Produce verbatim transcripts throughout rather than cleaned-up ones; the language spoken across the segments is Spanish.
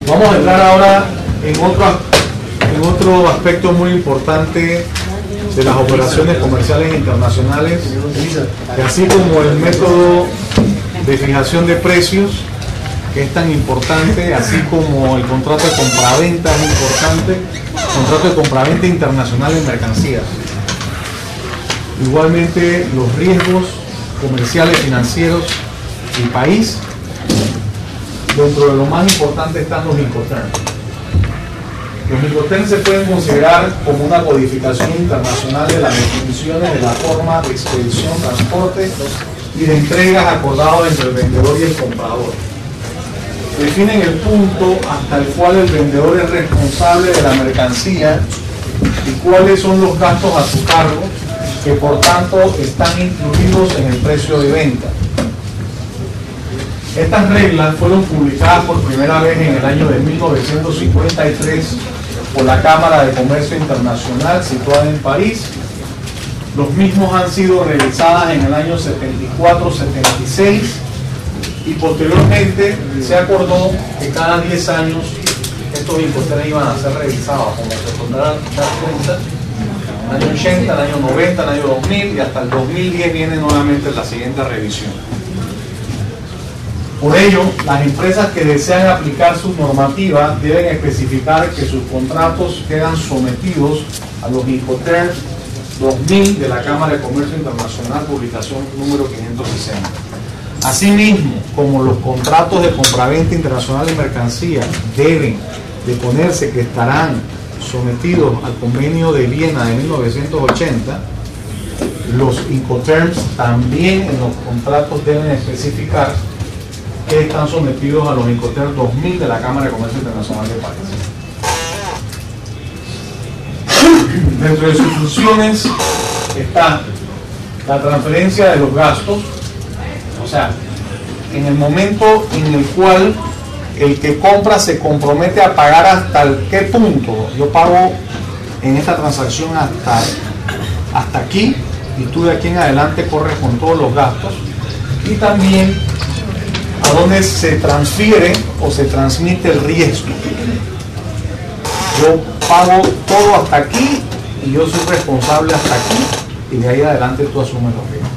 Vamos a entrar ahora en otro, en otro aspecto muy importante de las operaciones comerciales internacionales, que así como el método de fijación de precios, que es tan importante, así como el contrato de compraventa es importante, el contrato de compraventa internacional de mercancías. Igualmente, los riesgos comerciales, financieros del país, dentro de lo más importante están los Incoterms. Los Incoterms se pueden considerar como una codificación internacional de las definiciones de la forma de expedición, transporte y de entregas acordados entre el vendedor y el comprador. Definen el punto hasta el cual el vendedor es responsable de la mercancía y cuáles son los gastos a su cargo, que por tanto están incluidos en el precio de venta. Estas reglas fueron publicadas por primera vez en el año de mil novecientos cincuenta y tres por la Cámara de Comercio Internacional situada en París. Los mismos han sido revisadas en el año setenta y cuatro setenta y seis y posteriormente se acordó que cada diez años estos Incoterms iban a ser revisados, como se podrán dar cuenta, en el año ochenta, el año noventa, el año dos mil y hasta el dos mil diez viene nuevamente la siguiente revisión. Por ello, las empresas que desean aplicar su normativa deben especificar que sus contratos quedan sometidos a los Incoterms dos mil de la Cámara de Comercio Internacional, publicación número quinientos sesenta. Asimismo, como los contratos de compraventa internacional de mercancías deben de ponerse que estarán sometidos al Convenio de Viena de mil novecientos ochenta, los Incoterms también en los contratos deben especificar que están sometidos a los Incoterms dos mil de la Cámara de Comercio Internacional de París. Dentro de sus funciones está la transferencia de los gastos, o sea, en el momento en el cual el que compra se compromete a pagar hasta el qué punto. Yo pago en esta transacción hasta, hasta aquí, y tú de aquí en adelante corres con todos los gastos. Y también a dónde se transfiere o se transmite el riesgo. Yo pago todo hasta aquí y yo soy responsable hasta aquí, y de ahí adelante tú asumes los riesgos.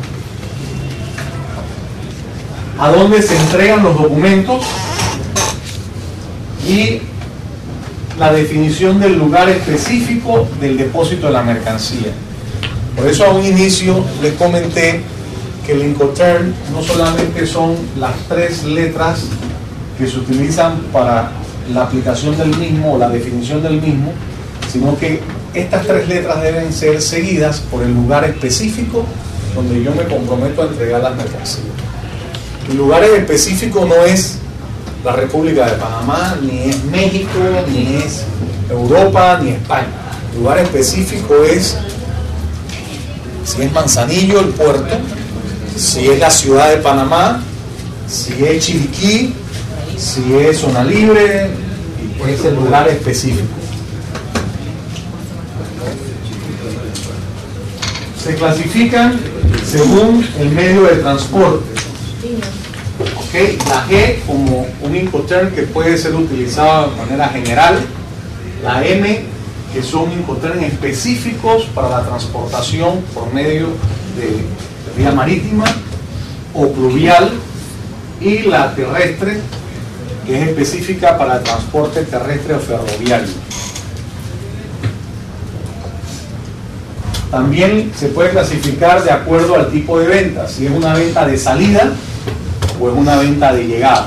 A dónde se entregan los documentos y la definición del lugar específico del depósito de la mercancía. Por eso a un inicio les comenté que el Incoterm no solamente son las tres letras que se utilizan para la aplicación del mismo o la definición del mismo, sino que estas tres letras deben ser seguidas por el lugar específico donde yo me comprometo a entregar las mercancías. El lugar específico no es la República de Panamá, ni es México, ni es Europa, ni España. El lugar específico es si es Manzanillo, el puerto, si es la ciudad de Panamá, si es Chiriquí, si es Zona Libre, es el lugar específico. Se clasifican según el medio de transporte. Okay. La G como un Incoterm que puede ser utilizado de manera general, la M que son Incoterms específicos para la transportación por medio de vía marítima o pluvial, y la terrestre que es específica para el transporte terrestre o ferroviario. También se puede clasificar de acuerdo al tipo de venta, si es una venta de salida o es una venta de llegada.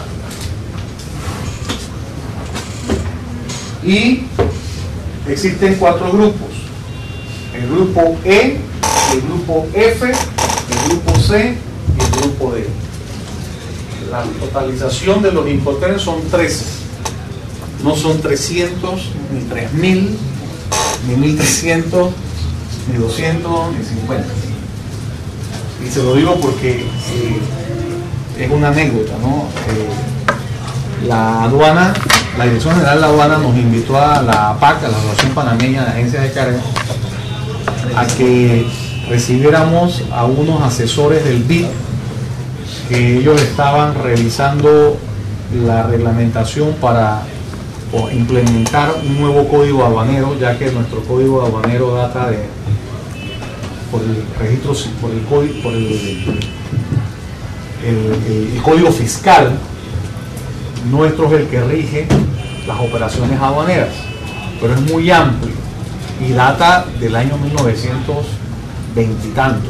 Y existen cuatro grupos: el grupo E, el grupo F, el grupo C y el grupo D. La totalización de los Incoterms son trece, no son trescientos, ni tres mil, ni mil trescientos, ni doscientos, ni cincuenta. Y se lo digo porque eh, es una anécdota, ¿no? Eh, la aduana, la Dirección General de la Aduana nos invitó a la A P A C, a la Asociación Panameña de Agencias de Carga, a que recibiéramos a unos asesores del B I D, que ellos estaban revisando la reglamentación para o implementar un nuevo código aduanero, ya que nuestro código aduanero data de por el registro, por el código, por el, el, el, el código fiscal nuestro es el que rige las operaciones aduaneras, pero es muy amplio y data del año mil novecientos veinte y tantos,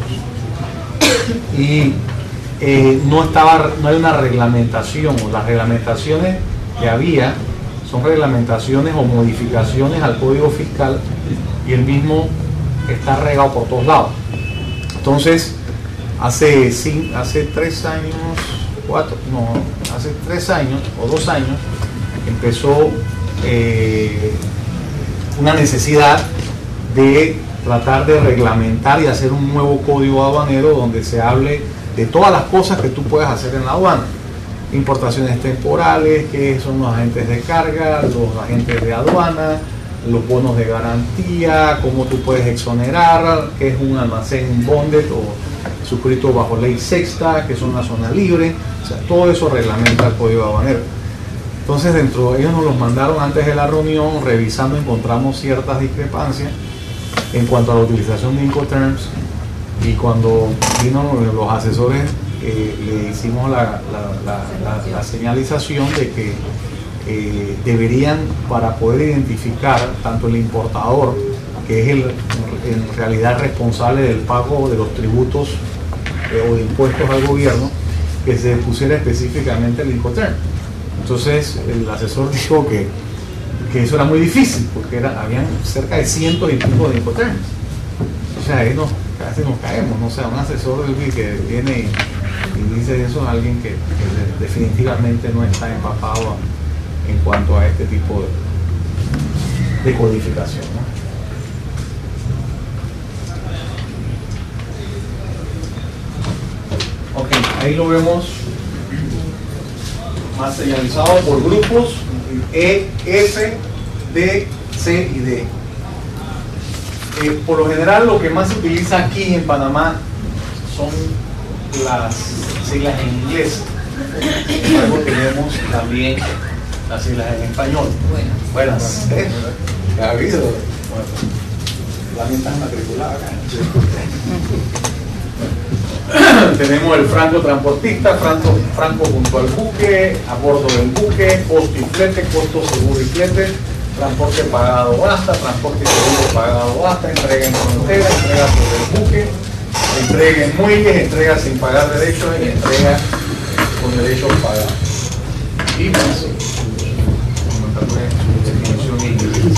y eh, no estaba, no hay una reglamentación, o las reglamentaciones que había son reglamentaciones o modificaciones al código fiscal, y el mismo está regado por todos lados. Entonces hace, cinco, hace tres años cuatro, no, hace tres años o dos años empezó eh, una necesidad de tratar de reglamentar y hacer un nuevo código aduanero donde se hable de todas las cosas que tú puedes hacer en la aduana: importaciones temporales, qué son los agentes de carga, los agentes de aduana, los bonos de garantía, cómo tú puedes exonerar, qué es un almacén bonded o suscrito bajo ley sexta, que es una zona libre. O sea, todo eso reglamenta el código aduanero. Entonces, dentro ellos nos los mandaron antes de la reunión, revisando encontramos ciertas discrepancias en cuanto a la utilización de Incoterms, y cuando vino los asesores eh, le hicimos la, la, la, la, la señalización de que eh, deberían, para poder identificar tanto el importador, que es el en realidad responsable del pago de los tributos eh, o de impuestos al gobierno, que se pusiera específicamente el Incoterm. Entonces el asesor dijo que, que eso era muy difícil, porque era, habían cerca de cientos y pico de Incoterms. O sea, ahí nos, casi nos caemos, ¿no? O sea, un asesor que viene y, y dice eso a alguien que, que definitivamente no está empapado en cuanto a este tipo de, de codificación, ¿no? Ok, ahí lo vemos más señalizado por grupos: E, F, D, C y D. Eh, por lo general, lo que más se utiliza aquí en Panamá son las siglas en inglés. Luego tenemos también las siglas en español. Buenas. Buenas. ¿Eh? ¿Qué ha habido? Bueno, la mitad matriculada acá. Tenemos el franco transportista, franco, franco junto al buque, a bordo del buque, costo y flete, costo seguro y flete, transporte pagado basta, transporte y seguro pagado basta, entrega en frontera, entrega sobre el buque, entrega en muelles, entrega sin pagar derechos y entrega con derechos pagados. Y más, definición inglés.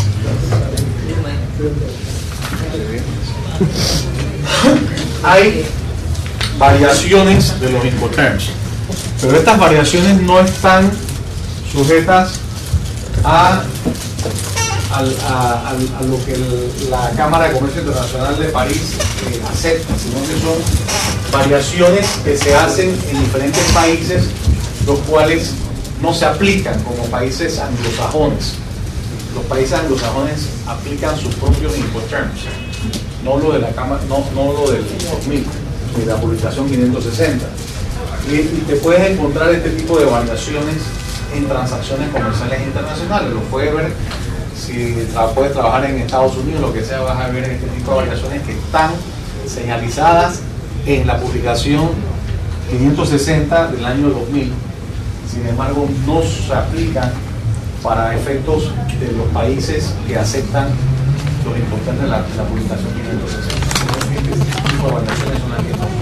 Hay variaciones de los Incoterms, pero estas variaciones no están sujetas a, a, a, a lo que el, la Cámara de Comercio Internacional de París eh, acepta, sino que son variaciones que se hacen en diferentes países, los cuales no se aplican como países anglosajones. Los países anglosajones aplican sus propios Incoterms, no lo de la Cámara, no, no lo del dos mil, de la publicación quinientos sesenta. Y, y te puedes encontrar este tipo de variaciones en transacciones comerciales internacionales. Lo puedes ver si tra puedes trabajar en Estados Unidos, lo que sea, vas a ver este tipo de variaciones que están señalizadas en la publicación quinientos sesenta del año dos mil. Sin embargo, no se aplican para efectos de los países que aceptan los importantes de la, la publicación quinientos sesenta. Este tipo de variaciones son las que no.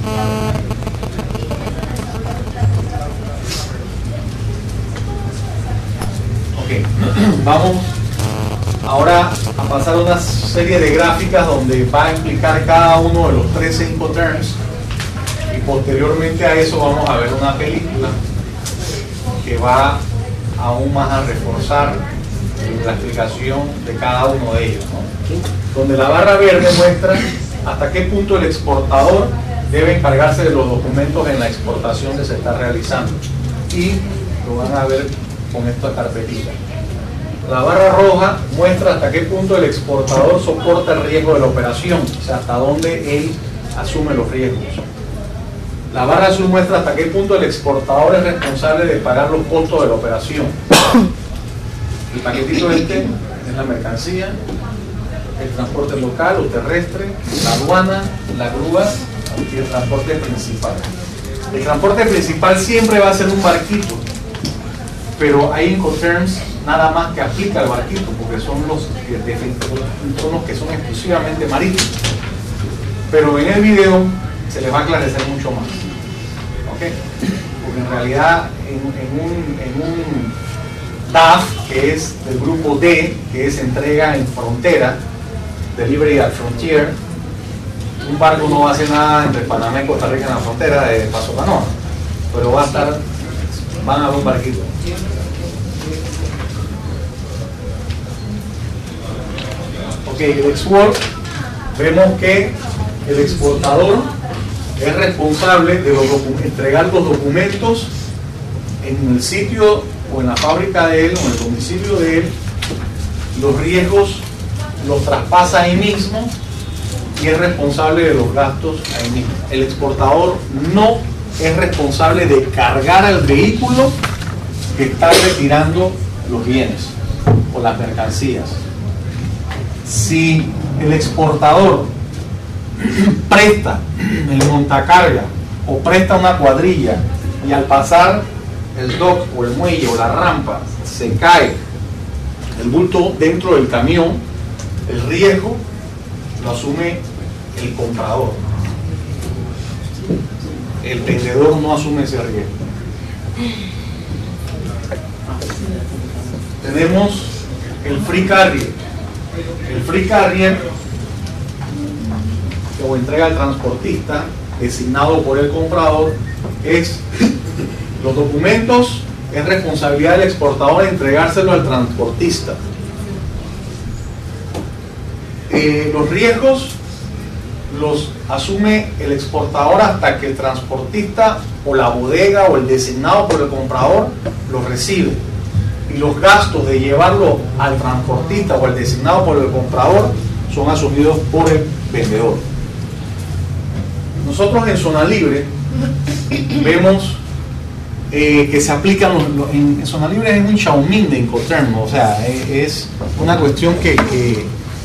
Ok, vamos ahora a pasar a una serie de gráficas donde va a explicar cada uno de los trece Incoterms, y posteriormente a eso vamos a ver una película que va aún más a reforzar la explicación de cada uno de ellos, ¿no? Donde la barra verde muestra hasta qué punto el exportador debe encargarse de los documentos en la exportación que se está realizando, y lo van a ver con esta carpetita. La barra roja muestra hasta qué punto el exportador soporta el riesgo de la operación, o sea, hasta dónde él asume los riesgos. La barra azul muestra hasta qué punto el exportador es responsable de pagar los costos de la operación. El paquetito este es la mercancía, el transporte local o terrestre, la aduana, la grúa y el transporte principal. El transporte principal siempre va a ser un barquito, pero hay Incoterms nada más que aplica al barquito, porque son los, son los que son exclusivamente marítimos. Pero en el video se les va a aclarecer mucho más. ¿Okay? Porque en realidad en, en, un, en un D A F, que es del grupo D, que es entrega en frontera, Delivery at Frontier, un barco no va a hacer nada entre Panamá y Costa Rica en la frontera de Paso Canoa, pero va a estar, van a haber un barquito. Ok, el export, vemos que el exportador es responsable de los entregar los documentos en el sitio o en la fábrica de él o en el domicilio de él. Los riesgos los traspasa ahí mismo y es responsable de los gastos ahí mismo. El exportador no es responsable de cargar al vehículo que está retirando los bienes o las mercancías. Si el exportador presta el montacarga o presta una cuadrilla y al pasar el dock o el muelle o la rampa se cae el bulto dentro del camión, el riesgo lo asume el comprador. El vendedor no asume ese riesgo. Tenemos el free carrier. El free carrier o entrega al transportista designado por el comprador es los documentos, es responsabilidad del exportador entregárselo al transportista. Eh, los riesgos los asume el exportador hasta que el transportista o la bodega o el designado por el comprador los recibe, y los gastos de llevarlo al transportista o al designado por el comprador son asumidos por el vendedor. Nosotros en zona libre vemos eh, que se aplican los, los, en, en zona libre es un Xiaomi de Incoterm, o sea, es, es una cuestión que, que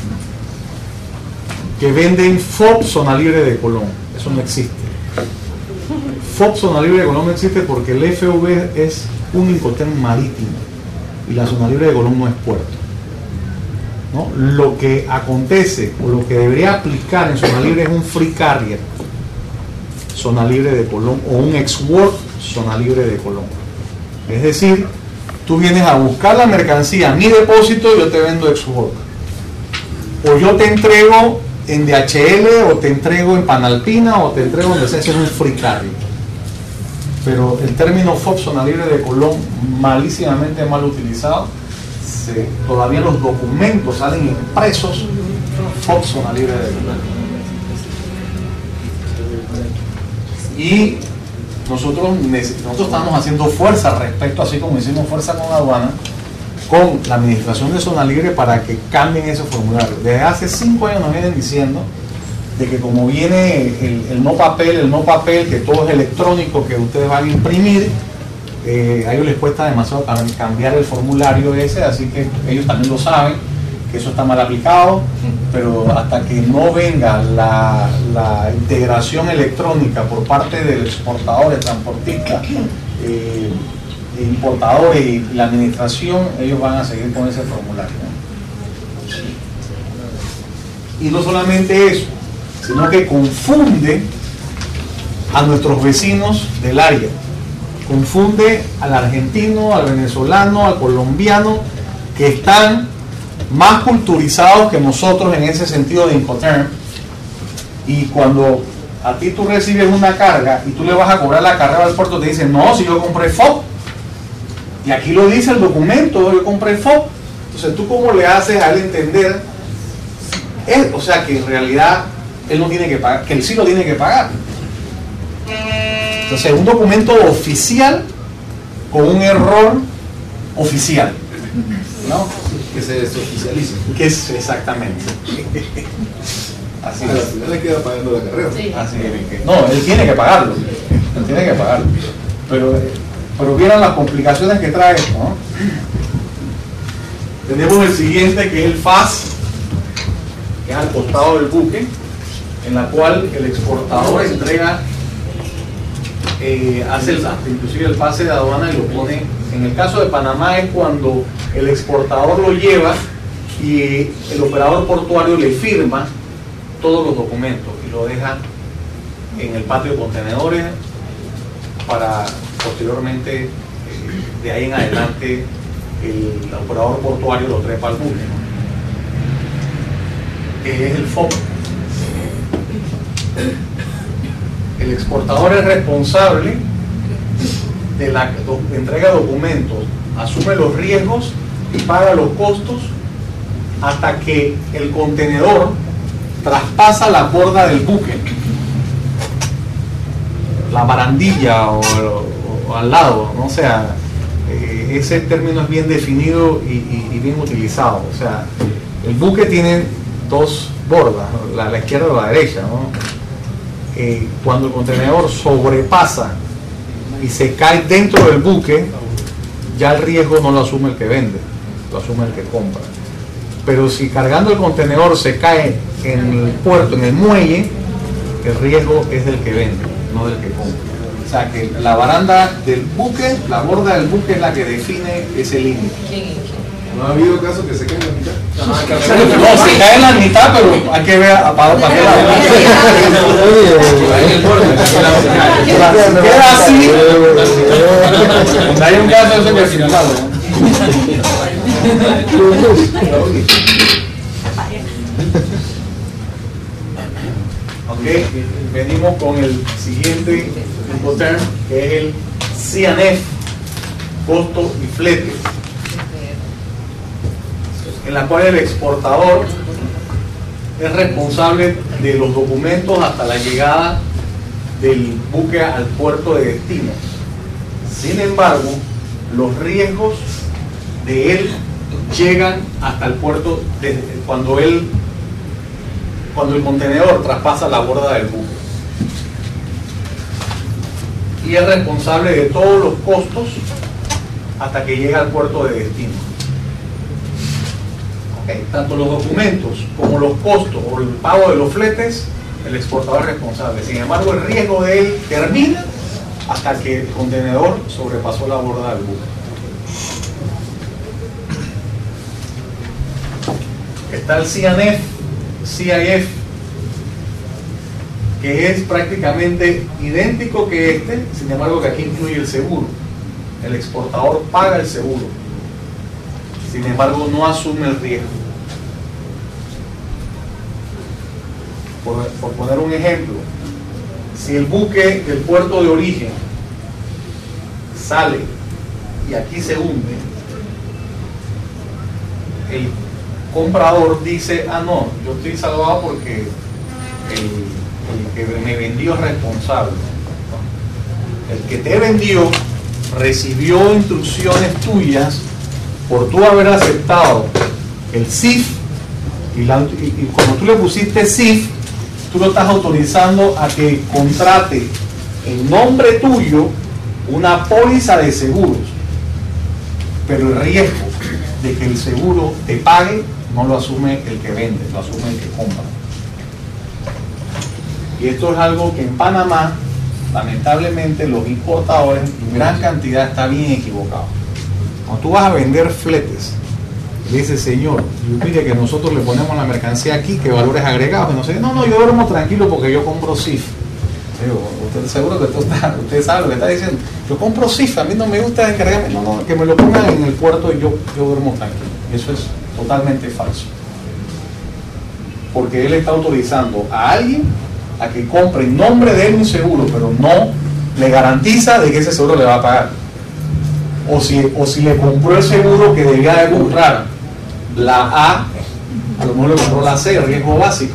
que venden F O B Zona Libre de Colón. Eso no existe. F O B Zona Libre de Colón no existe porque el F V es un Incoterm marítimo y la Zona Libre de Colón no es puerto, ¿no? Lo que acontece o lo que debería aplicar en Zona Libre es un Free Carrier Zona Libre de Colón o un Ex-Work Zona Libre de Colón. Es decir, tú vienes a buscar la mercancía a mi depósito y yo te vendo Ex-Work, o yo te entrego en D H L o te entrego en Panalpina o te entrego donde sea. Es un free carrier. Pero el término F O B Zona Libre de Colón, malísimamente mal utilizado, se, todavía los documentos salen impresos F O B Zona Libre de Colón. Y nosotros, nosotros estamos haciendo fuerza respecto, así como hicimos fuerza con aduana, con la administración de Zona Libre para que cambien ese formulario. Desde hace cinco años nos vienen diciendo de que como viene el, el no papel, el no papel, que todo es electrónico, que ustedes van a imprimir, eh, a ellos les cuesta demasiado cambiar el formulario ese, así que ellos también lo saben, que eso está mal aplicado, pero hasta que no venga la, la integración electrónica por parte del exportador, el transportista, eh, importadores y la administración, ellos van a seguir con ese formulario. Y no solamente eso, sino que confunde a nuestros vecinos del área, confunde al argentino, al venezolano, al colombiano, que están más culturizados que nosotros en ese sentido de Incoterm, y cuando a ti tú recibes una carga y tú le vas a cobrar la carga al puerto, te dicen, no, si yo compré F O B, y aquí lo dice el documento, yo compré F O B. Entonces tú cómo le haces a él entender, él, o sea que en realidad él no tiene que pagar, que él sí lo tiene que pagar. Entonces un documento oficial con un error oficial, ¿no? Que se desoficialice. Que es exactamente. Así a la es. final le queda pagando la carrera. Sí. Así es. No, él tiene que pagarlo. Él tiene que pagarlo. Pero, pero vieron las complicaciones que trae esto, ¿no? Tenemos el siguiente, que es el F A S, que es al costado del buque, en la cual el exportador entrega, eh, hace el, inclusive el pase de aduana y lo pone. En el caso de Panamá es cuando el exportador lo lleva y el operador portuario le firma todos los documentos y lo deja en el patio de contenedores para posteriormente, eh, de ahí en adelante, el operador portuario lo trepa al buque, ¿no? Que es el F O P. El exportador es responsable de la do, entrega de documentos, asume los riesgos y paga los costos hasta que el contenedor traspasa la borda del buque, la barandilla o, o, o al lado, ¿no? O sea, eh, ese término es bien definido y, y, y bien utilizado. O sea, el buque tiene dos bordas, la, la izquierda o la derecha, ¿no? Eh, cuando el contenedor sobrepasa y se cae dentro del buque, ya el riesgo no lo asume el que vende, lo asume el que compra. Pero si cargando el contenedor se cae en el puerto, en el muelle, el riesgo es del que vende, no del que compra. O sea que la baranda del buque, la borda del buque es la que define ese límite. ¿No ha habido casos que se caen en la mitad? No, se cae en la mitad, pero hay que ver para qué lado. Si queda así, donde hay un caso eso que firmado. Ok, venimos con el siguiente Incoterm, que es el C and F, costo y flete, en la cual el exportador es responsable de los documentos hasta la llegada del buque al puerto de destino. Sin embargo, los riesgos de él llegan hasta el puerto de, cuando él cuando el contenedor traspasa la borda del buque, y es responsable de todos los costos hasta que llega al puerto de destino. Okay. Tanto los documentos como los costos o el pago de los fletes, el exportador es responsable. Sin embargo, el riesgo de él termina hasta que el contenedor sobrepasó la borda del buque. Está el C and F, C I F, que es prácticamente idéntico que este, sin embargo que aquí incluye el seguro. El exportador paga el seguro, sin embargo no asume el riesgo. Por, por poner un ejemplo, si el buque del puerto de origen sale y aquí se hunde, el comprador dice, ah no, yo estoy salvado porque el, el que me vendió es responsable. El que te vendió recibió instrucciones tuyas por tú haber aceptado el C I F, y, la, y, y cuando tú le pusiste C I F, tú lo estás autorizando a que contrate en nombre tuyo una póliza de seguros, pero el riesgo de que el seguro te pague no lo asume el que vende, lo asume el que compra. Y esto es algo que en Panamá, lamentablemente, los importadores en gran cantidad está bien equivocado. Cuando tú vas a vender fletes, le dices, señor, mire que nosotros le ponemos la mercancía aquí, que valores agregados, y no sé, no, no, yo duermo tranquilo porque yo compro C I F. Digo, usted seguro que usted, está, usted sabe lo que está diciendo. Yo compro C I F, a mí no me gusta encargarme, no, no, que me lo pongan en el puerto y yo, yo duermo tranquilo. Eso es totalmente falso. Porque él está autorizando a alguien a que compre en nombre de él un seguro, pero no le garantiza de que ese seguro le va a pagar. O si, o si le compró el seguro que debía de comprar la A, a lo mejor le compró la C, riesgo básico.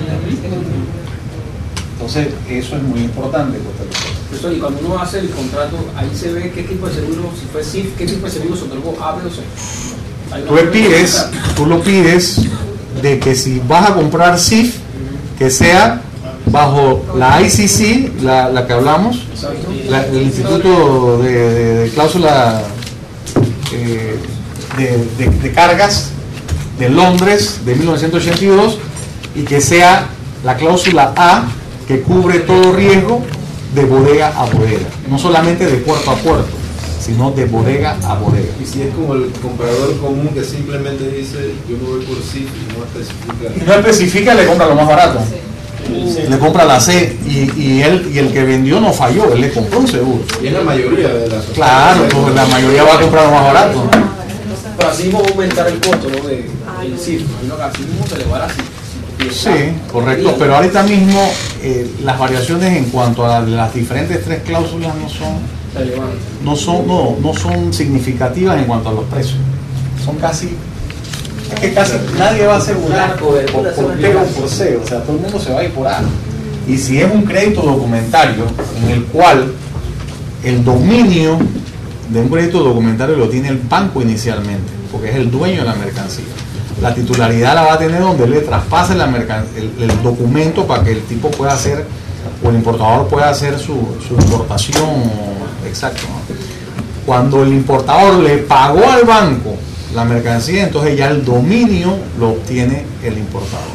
Entonces, eso es muy importante. Eso, y cuando uno hace el contrato, ahí se ve qué tipo de seguro, si fue C I F, qué tipo de seguro se otorgó, A, B o C. Tú le pides, tú lo pides de que si vas a comprar C I F, que sea bajo la I C C, la, la que hablamos, la, el Instituto de, de, de Cláusula eh, de, de, de cargas de Londres de mil novecientos ochenta y dos, y que sea la cláusula A, que cubre todo riesgo de bodega a bodega, no solamente de puerto a puerto, sino de bodega a bodega. Y si es como el comprador común que simplemente dice yo me voy por C I F y no especifica. Y no especifica, le compra lo más barato. Sí. Le compra la C, y, y él y el que vendió no falló, él le compró un seguro. Y es la mayoría de las. Claro, pues la mayoría va a comprar lo más barato, ¿no? Pero así mismo va a aumentar el costo, ¿no? De, del C I F, imagino que así mismo se le va a la C I F. Sí, correcto, pero ahorita mismo eh, las variaciones en cuanto a las diferentes tres cláusulas no son no son no, no son significativas en cuanto a los precios. Son casi, es que casi nadie va a asegurar por, por, por P o por C, o sea, todo el mundo se va a ir por A. Y si es un crédito documentario en el cual el dominio de un crédito documentario lo tiene el banco inicialmente, porque es el dueño de la mercancía, la titularidad la va a tener donde le traspase la mercan el, el documento para que el tipo pueda hacer, o el importador pueda hacer su, su importación. Exacto, ¿no? Cuando el importador le pagó al banco la mercancía, entonces ya el dominio lo obtiene el importador.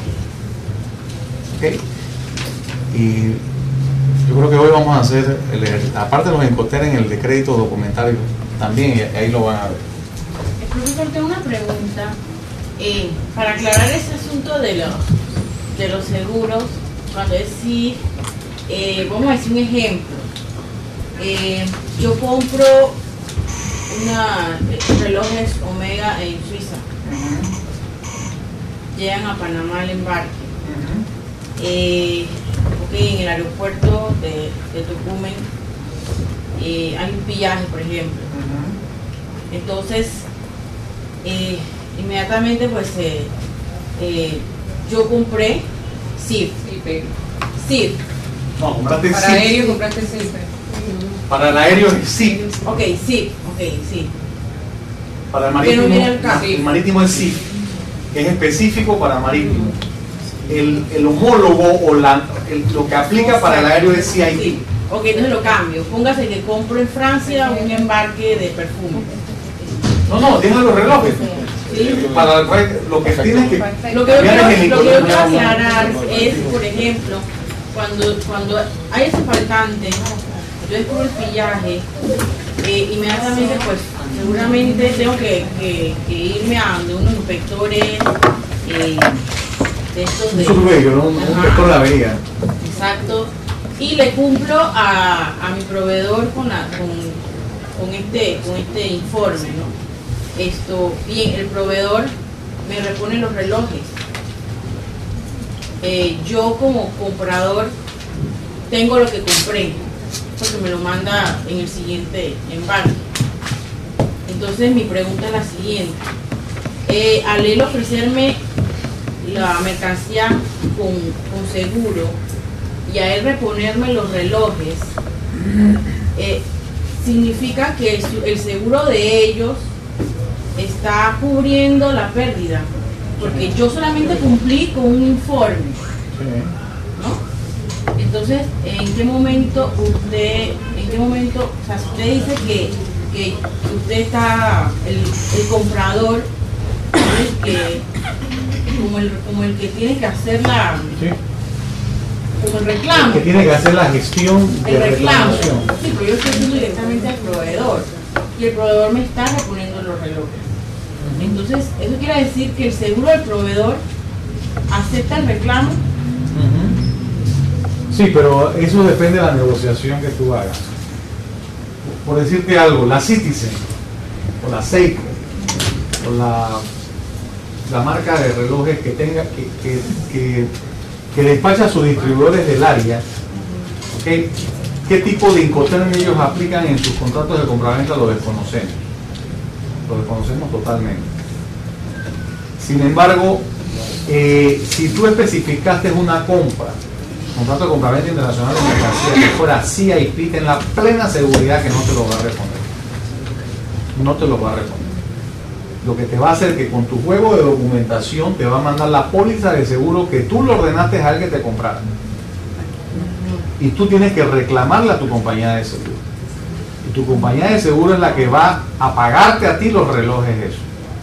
¿Okay? Y yo creo que hoy vamos a hacer, el, aparte de los Incoterms, en el de crédito documentario también, y ahí lo van a ver. Profesor, tengo una pregunta. Eh, para aclarar ese asunto de los, de los seguros, cuando decir, eh, vamos a decir un ejemplo, eh, yo compro una relojes Omega en Suiza, uh-huh. Llegan a Panamá al embarque, uh-huh. eh, okay, en el aeropuerto de, de Tocumen eh, hay un pillaje, por ejemplo, uh-huh. Entonces eh, inmediatamente pues eh, eh, yo compré C I F. C I F. No, compraste para C I F. aéreo compraste C I F. Para el aéreo es C I F. Ok, C I F, ok, sí. Para el marítimo, no viene el caso. el marítimo es C I F, que es específico para marítimo. El, el homólogo o la, el, lo que aplica para el aéreo es C I F. Sí. Ok, entonces lo cambio. Póngase que compro en Francia un embarque de perfume. No, no, deja los relojes. ¿Sí? Para lo que tienes que Lo que yo quiero, cambiar es el lo que yo quiero incorporado. aclarar es, por ejemplo, cuando, cuando hay ese faltante, yo descubro el pillaje, eh, inmediatamente pues seguramente tengo que, que, que irme a donde unos inspectores eh, de estos de... Un surveyor, ¿no? Un Ajá. inspector de la avería. Exacto. Y le cumplo a, a mi proveedor con, la, con, con, este, con este informe, ¿no? Esto, bien, el proveedor me repone los relojes. Eh, yo como comprador tengo lo que compré, porque me lo manda en el siguiente embarque. Entonces mi pregunta es la siguiente. Eh, al él ofrecerme la mercancía con, con seguro y a él reponerme los relojes, eh, significa que el, el seguro de ellos está cubriendo la pérdida, porque yo solamente cumplí con un informe, ¿no? Entonces, ¿en qué momento usted, en qué momento, o sea, si usted dice que, que usted está, el, el comprador, el que, como el, como el que tiene que hacer la, Sí. como el reclamo, Que tiene que hacer la gestión de el reclamo, reclamación. sí, pero yo estoy haciendo directamente al proveedor y el proveedor me está reponiendo los relojes. Entonces, eso quiere decir que el seguro del proveedor acepta el reclamo. Sí, pero eso depende de la negociación que tú hagas. Por decirte algo, la Citizen, o la Seiko, o la, la marca de relojes que tenga, que, que, que, que despacha a sus distribuidores del área, ¿okay? ¿Qué tipo de Incoterms ellos aplican en sus contratos de compraventa? Lo desconocemos. Lo desconocemos totalmente. Sin embargo, eh, si tú especificaste una compra, contrato de compraventa internacional de mercancía que fuera C I F, ten la plena seguridad que no te lo va a responder. No te lo va a responder. Lo que te va a hacer que con tu juego de documentación te va a mandar la póliza de seguro que tú le ordenaste a alguien que te comprara. Y tú tienes que reclamarle a tu compañía de seguro. Y tu compañía de seguro es la que va a pagarte a ti los relojes esos.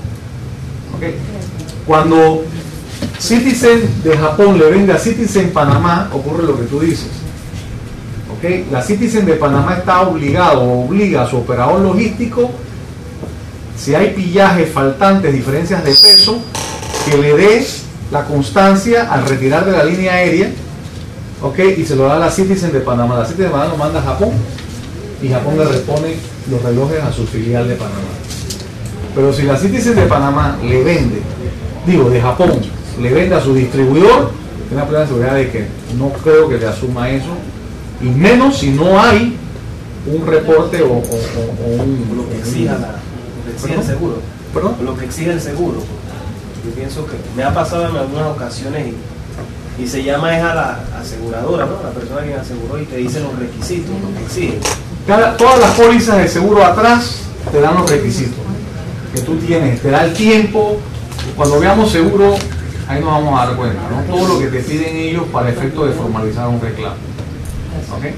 ¿Okay? Cuando Citizen de Japón le vende a Citizen Panamá, ocurre lo que tú dices. ¿Okay? La Citizen de Panamá está obligado o obliga a su operador logístico, si hay pillajes, faltantes, diferencias de peso, que le dé la constancia al retirar de la línea aérea, ¿okay? Y se lo da a la Citizen de Panamá. La Citizen de Panamá lo manda a Japón y Japón le repone los relojes a su filial de Panamá. Pero si la Citizen de Panamá le vende, digo, de Japón, le vende a su distribuidor, tiene la plena seguridad de que no creo que le asuma eso, y menos si no hay un reporte o, o, o, o un... Lo que exija, la, lo que exija el seguro. ¿Perdón? Lo que exige el seguro. Yo pienso que me ha pasado en algunas ocasiones y, y se llama es a la aseguradora, ¿no? La persona que aseguró y te dice los requisitos, lo que exige. Cada, todas las pólizas de seguro atrás te dan los requisitos que tú tienes, te da el tiempo. Cuando veamos seguro, ahí nos vamos a dar cuenta, ¿no? Todo lo que te piden ellos para efecto de formalizar un reclamo. ¿Okay?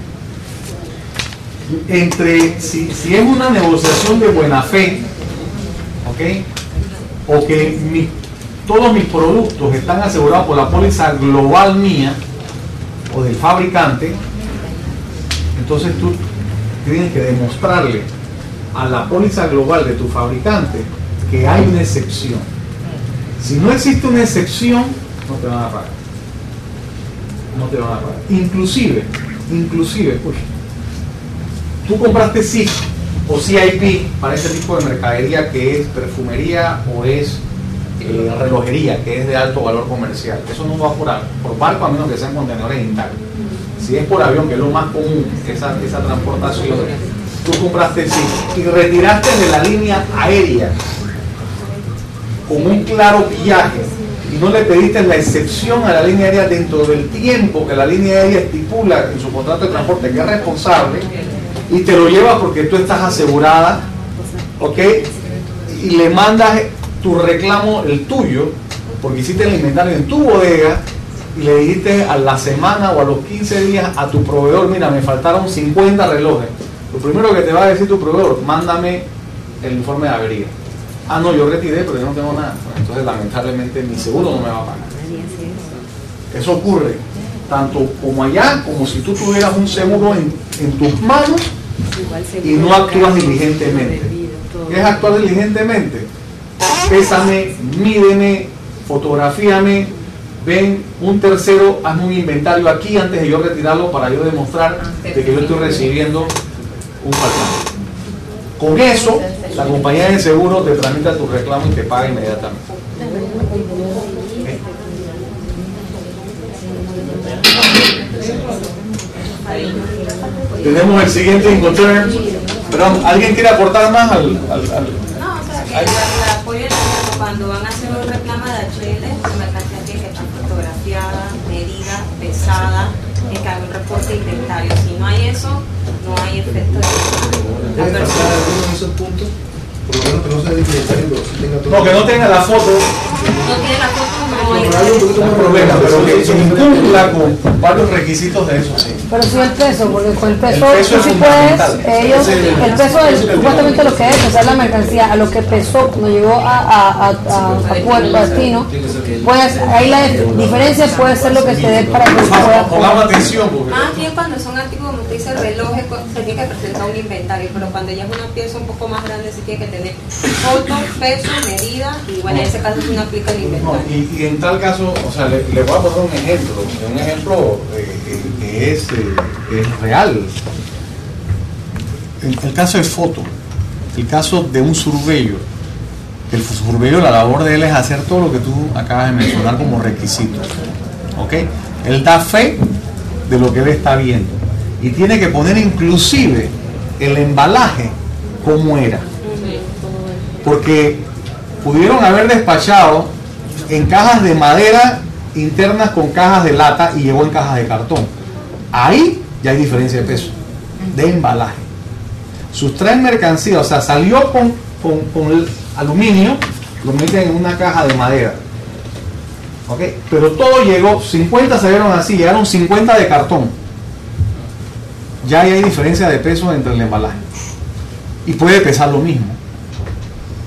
Entre, si, si es una negociación de buena fe, ¿okay? O que mi, todos mis productos están asegurados por la póliza global mía o del fabricante, entonces tú tienes que demostrarle a la póliza global de tu fabricante que hay una excepción. Si no existe una excepción, no te van a pagar. No te van a pagar. Inclusive, inclusive, uy, tú compraste C I P o C I P para ese tipo de mercadería que es perfumería o es eh, relojería, que es de alto valor comercial. Eso no va por, por barco a menos que sean contenedores intactos. Si es por avión, que es lo más común, esa, esa transportación, tú compraste C I P y retiraste de la línea aérea con un claro pillaje y no le pediste la excepción a la línea aérea dentro del tiempo que la línea aérea estipula en su contrato de transporte que es responsable, y te lo llevas porque tú estás asegurada, ¿ok? Y le mandas tu reclamo, el tuyo, porque hiciste el inventario en tu bodega y le dijiste a la semana o a los quince días a tu proveedor, mira, me faltaron cincuenta relojes. Lo primero que te va a decir tu proveedor, mándame el informe de avería. Ah, no, yo retiré, pero yo no tengo nada. Entonces, lamentablemente, mi seguro no me va a pagar. Eso ocurre tanto como allá, como si tú tuvieras un seguro en, en tus manos y no actúas diligentemente. ¿Qué es actuar diligentemente? Pésame, mídeme, fotografíame, ven un tercero, hazme un inventario aquí antes de yo retirarlo para yo demostrar de que yo estoy recibiendo un faltante. Con eso, la compañía de seguro te tramita tu reclamo y te paga inmediatamente. Tenemos el siguiente Incoterm. Perdón, ¿alguien quiere aportar más al...? al, al... No, o sea, que la, la póliza, cuando van a hacer un reclamo de H L, la mercancía tiene que estar fotografiada, medida, pesada, en que haga un reporte de inventario. Si no hay eso, no hay efecto de la ¿Puede pasar alguno de esos puntos? Por lo menos que no sea de inventario, pero sí tenga todo. No, que no tenga la foto. No tiene la foto, no hay. Por algo un poquito No hay más problema, problema, pero que se incumpla con varios requisitos de eso, sí. Pero sí el peso, porque con el peso, El peso tú es sí puedes, fundamental. ellos, Ese es el- el peso ese es es el supuestamente tema. lo que es pesar la mercancía, a lo que pesó cuando llegó a, a, a, a, a puerto, a destino, pues ahí la diferencia puede ser lo que te dé para que se pueda Pongamos cobrar. atención, porque... Más bien cuando son artículos, como usted dice, relojes, se tiene que presentar un inventario, pero cuando ya es una pieza un poco más grande, sí tiene que tener foto, peso, medida, y bueno, en ese caso sí no aplica el No, inventario. y, y en tal caso, o sea, le, le voy a poner un ejemplo, un ejemplo eh, eh, que es, eh, es real. El, el caso de foto, el caso de un surveyor. El surveyor, la labor de él es hacer todo lo que tú acabas de mencionar como requisitos. ¿Ok? Él da fe de lo que él está viendo. Y tiene que poner inclusive el embalaje como era. Porque pudieron haber despachado en cajas de madera internas con cajas de lata y llegó en cajas de cartón. Ahí ya hay diferencia de peso, de embalaje. Sustraen mercancía, o sea, salió con, con, con el aluminio, lo meten en una caja de madera. ¿Ok? Pero todo llegó, cincuenta salieron así, llegaron cincuenta de cartón. Ya ahí hay diferencia de peso entre el embalaje. Y puede pesar lo mismo.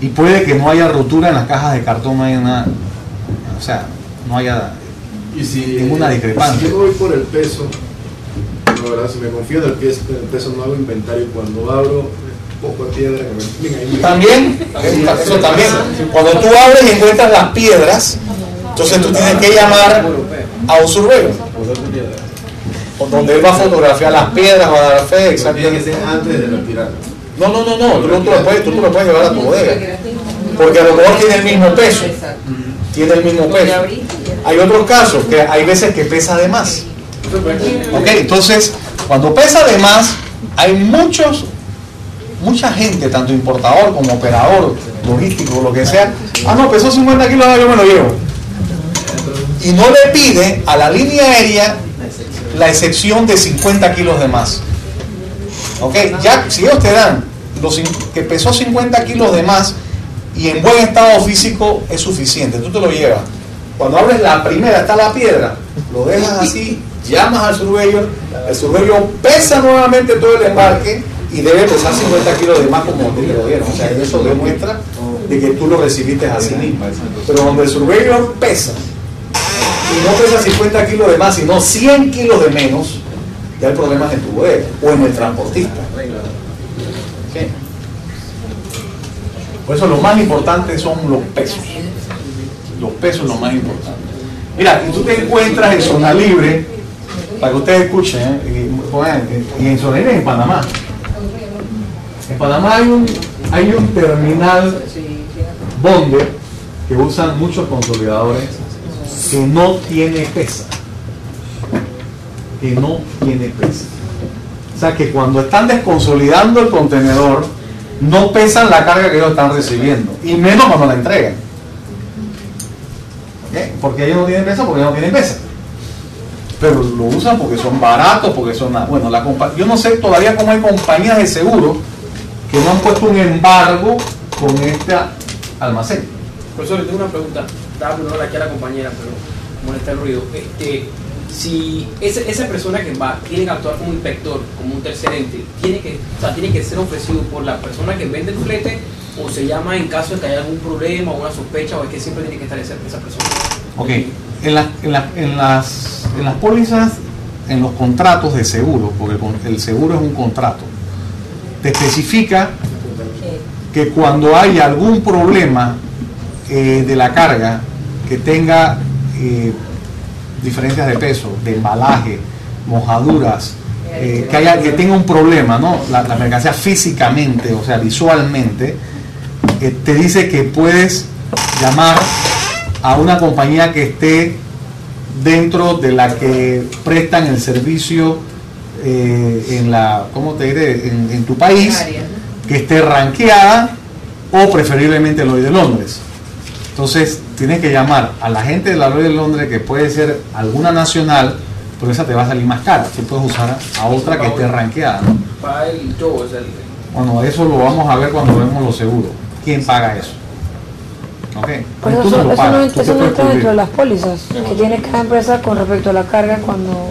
y puede que no haya rotura en las cajas de cartón, no haya nada, o sea, no haya y si, ninguna discrepancia. Si yo voy por el peso, la verdad, si me confío en el peso, en el peso no hago inventario, cuando abro poco de piedra que me, ahí me... También, eso también, cuando tú abres y encuentras las piedras, entonces tú tienes que llamar a un surveyor, donde él va a fotografiar las piedras, va a dar fe, Tiene que exactamente. ser antes de retirarlo. No, no, no, no, tú no te lo puedes, tú te lo puedes llevar a tu bodega, porque a lo mejor tiene el mismo peso, tiene el mismo peso. Hay otros casos que hay veces que pesa de más. Ok, entonces, cuando pesa de más, hay muchos, mucha gente, tanto importador como operador, logístico, lo que sea, ah no, pesó cincuenta kilos, yo me lo llevo. Y no le pide a la línea aérea la excepción de cincuenta kilos de más. Ok, ya si ellos te dan los que pesó cincuenta kilos de más y en buen estado físico es suficiente, tú te lo llevas. Cuando abres la primera, está la piedra, lo dejas así, llamas al surveyor, el surveyor pesa nuevamente todo el embarque y debe pesar cincuenta kilos de más como te lo dieron. O sea, eso demuestra de que tú lo recibiste así mismo. Pero donde el surveyor pesa y no pesa cincuenta kilos de más, sino cien kilos de menos, ya hay problemas en tu bodega o en el transportista. ¿Sí? Por eso lo más importante son los pesos. Los pesos son lo más importante. Mira, y tú te encuentras en zona libre, para que ustedes escuchen, ¿eh? y, y en zona libre en Panamá. En Panamá hay un, hay un terminal bonder que usan muchos consolidadores que no tiene pesa. Que no tiene pesa. O sea que cuando están desconsolidando el contenedor, no pesan la carga que ellos están recibiendo. Y menos cuando la entregan. ¿Okay? Porque ellos no tienen pesa, porque ellos no tienen pesa. Pero lo usan porque son baratos, porque son... Bueno, la compa yo no sé todavía cómo hay compañías de seguro que no han puesto un embargo con este almacén. Profesor, tengo una pregunta. Estaba primero aquí a la compañera, pero molesta el ruido. Este, si esa, esa persona que va tiene que actuar como inspector, como un tercer ente, tiene que, o sea, tiene que ser ofrecido por la persona que vende el flete, o se llama en caso de que haya algún problema o una sospecha, o es que siempre tiene que estar esa, esa persona. Ok, en, la, en, la, en, las, en las pólizas, en los contratos de seguro, porque el, el seguro es un contrato, te especifica que cuando hay algún problema eh, de la carga que tenga eh, diferencias de peso, de embalaje, mojaduras, eh, que haya que tenga un problema, ¿no? La, la mercancía físicamente, o sea, visualmente, eh, te dice que puedes llamar a una compañía que esté dentro de la que prestan el servicio eh, en la, ¿cómo te diré? En, en tu país, que esté rankeada o preferiblemente Lloyd's de Londres. Entonces tienes que llamar a la gente de la Lloyd's de Londres, que puede ser alguna nacional, pero esa te va a salir más cara. Tú puedes usar a otra que esté rankeada, ¿no? Para el yo, es el... Bueno, eso lo vamos a ver cuando vemos los seguros. ¿Quién paga eso? Okay. Pues eso, eso, no, eso, eso no entra dentro de las pólizas que tiene cada empresa con respecto a la carga. Cuando,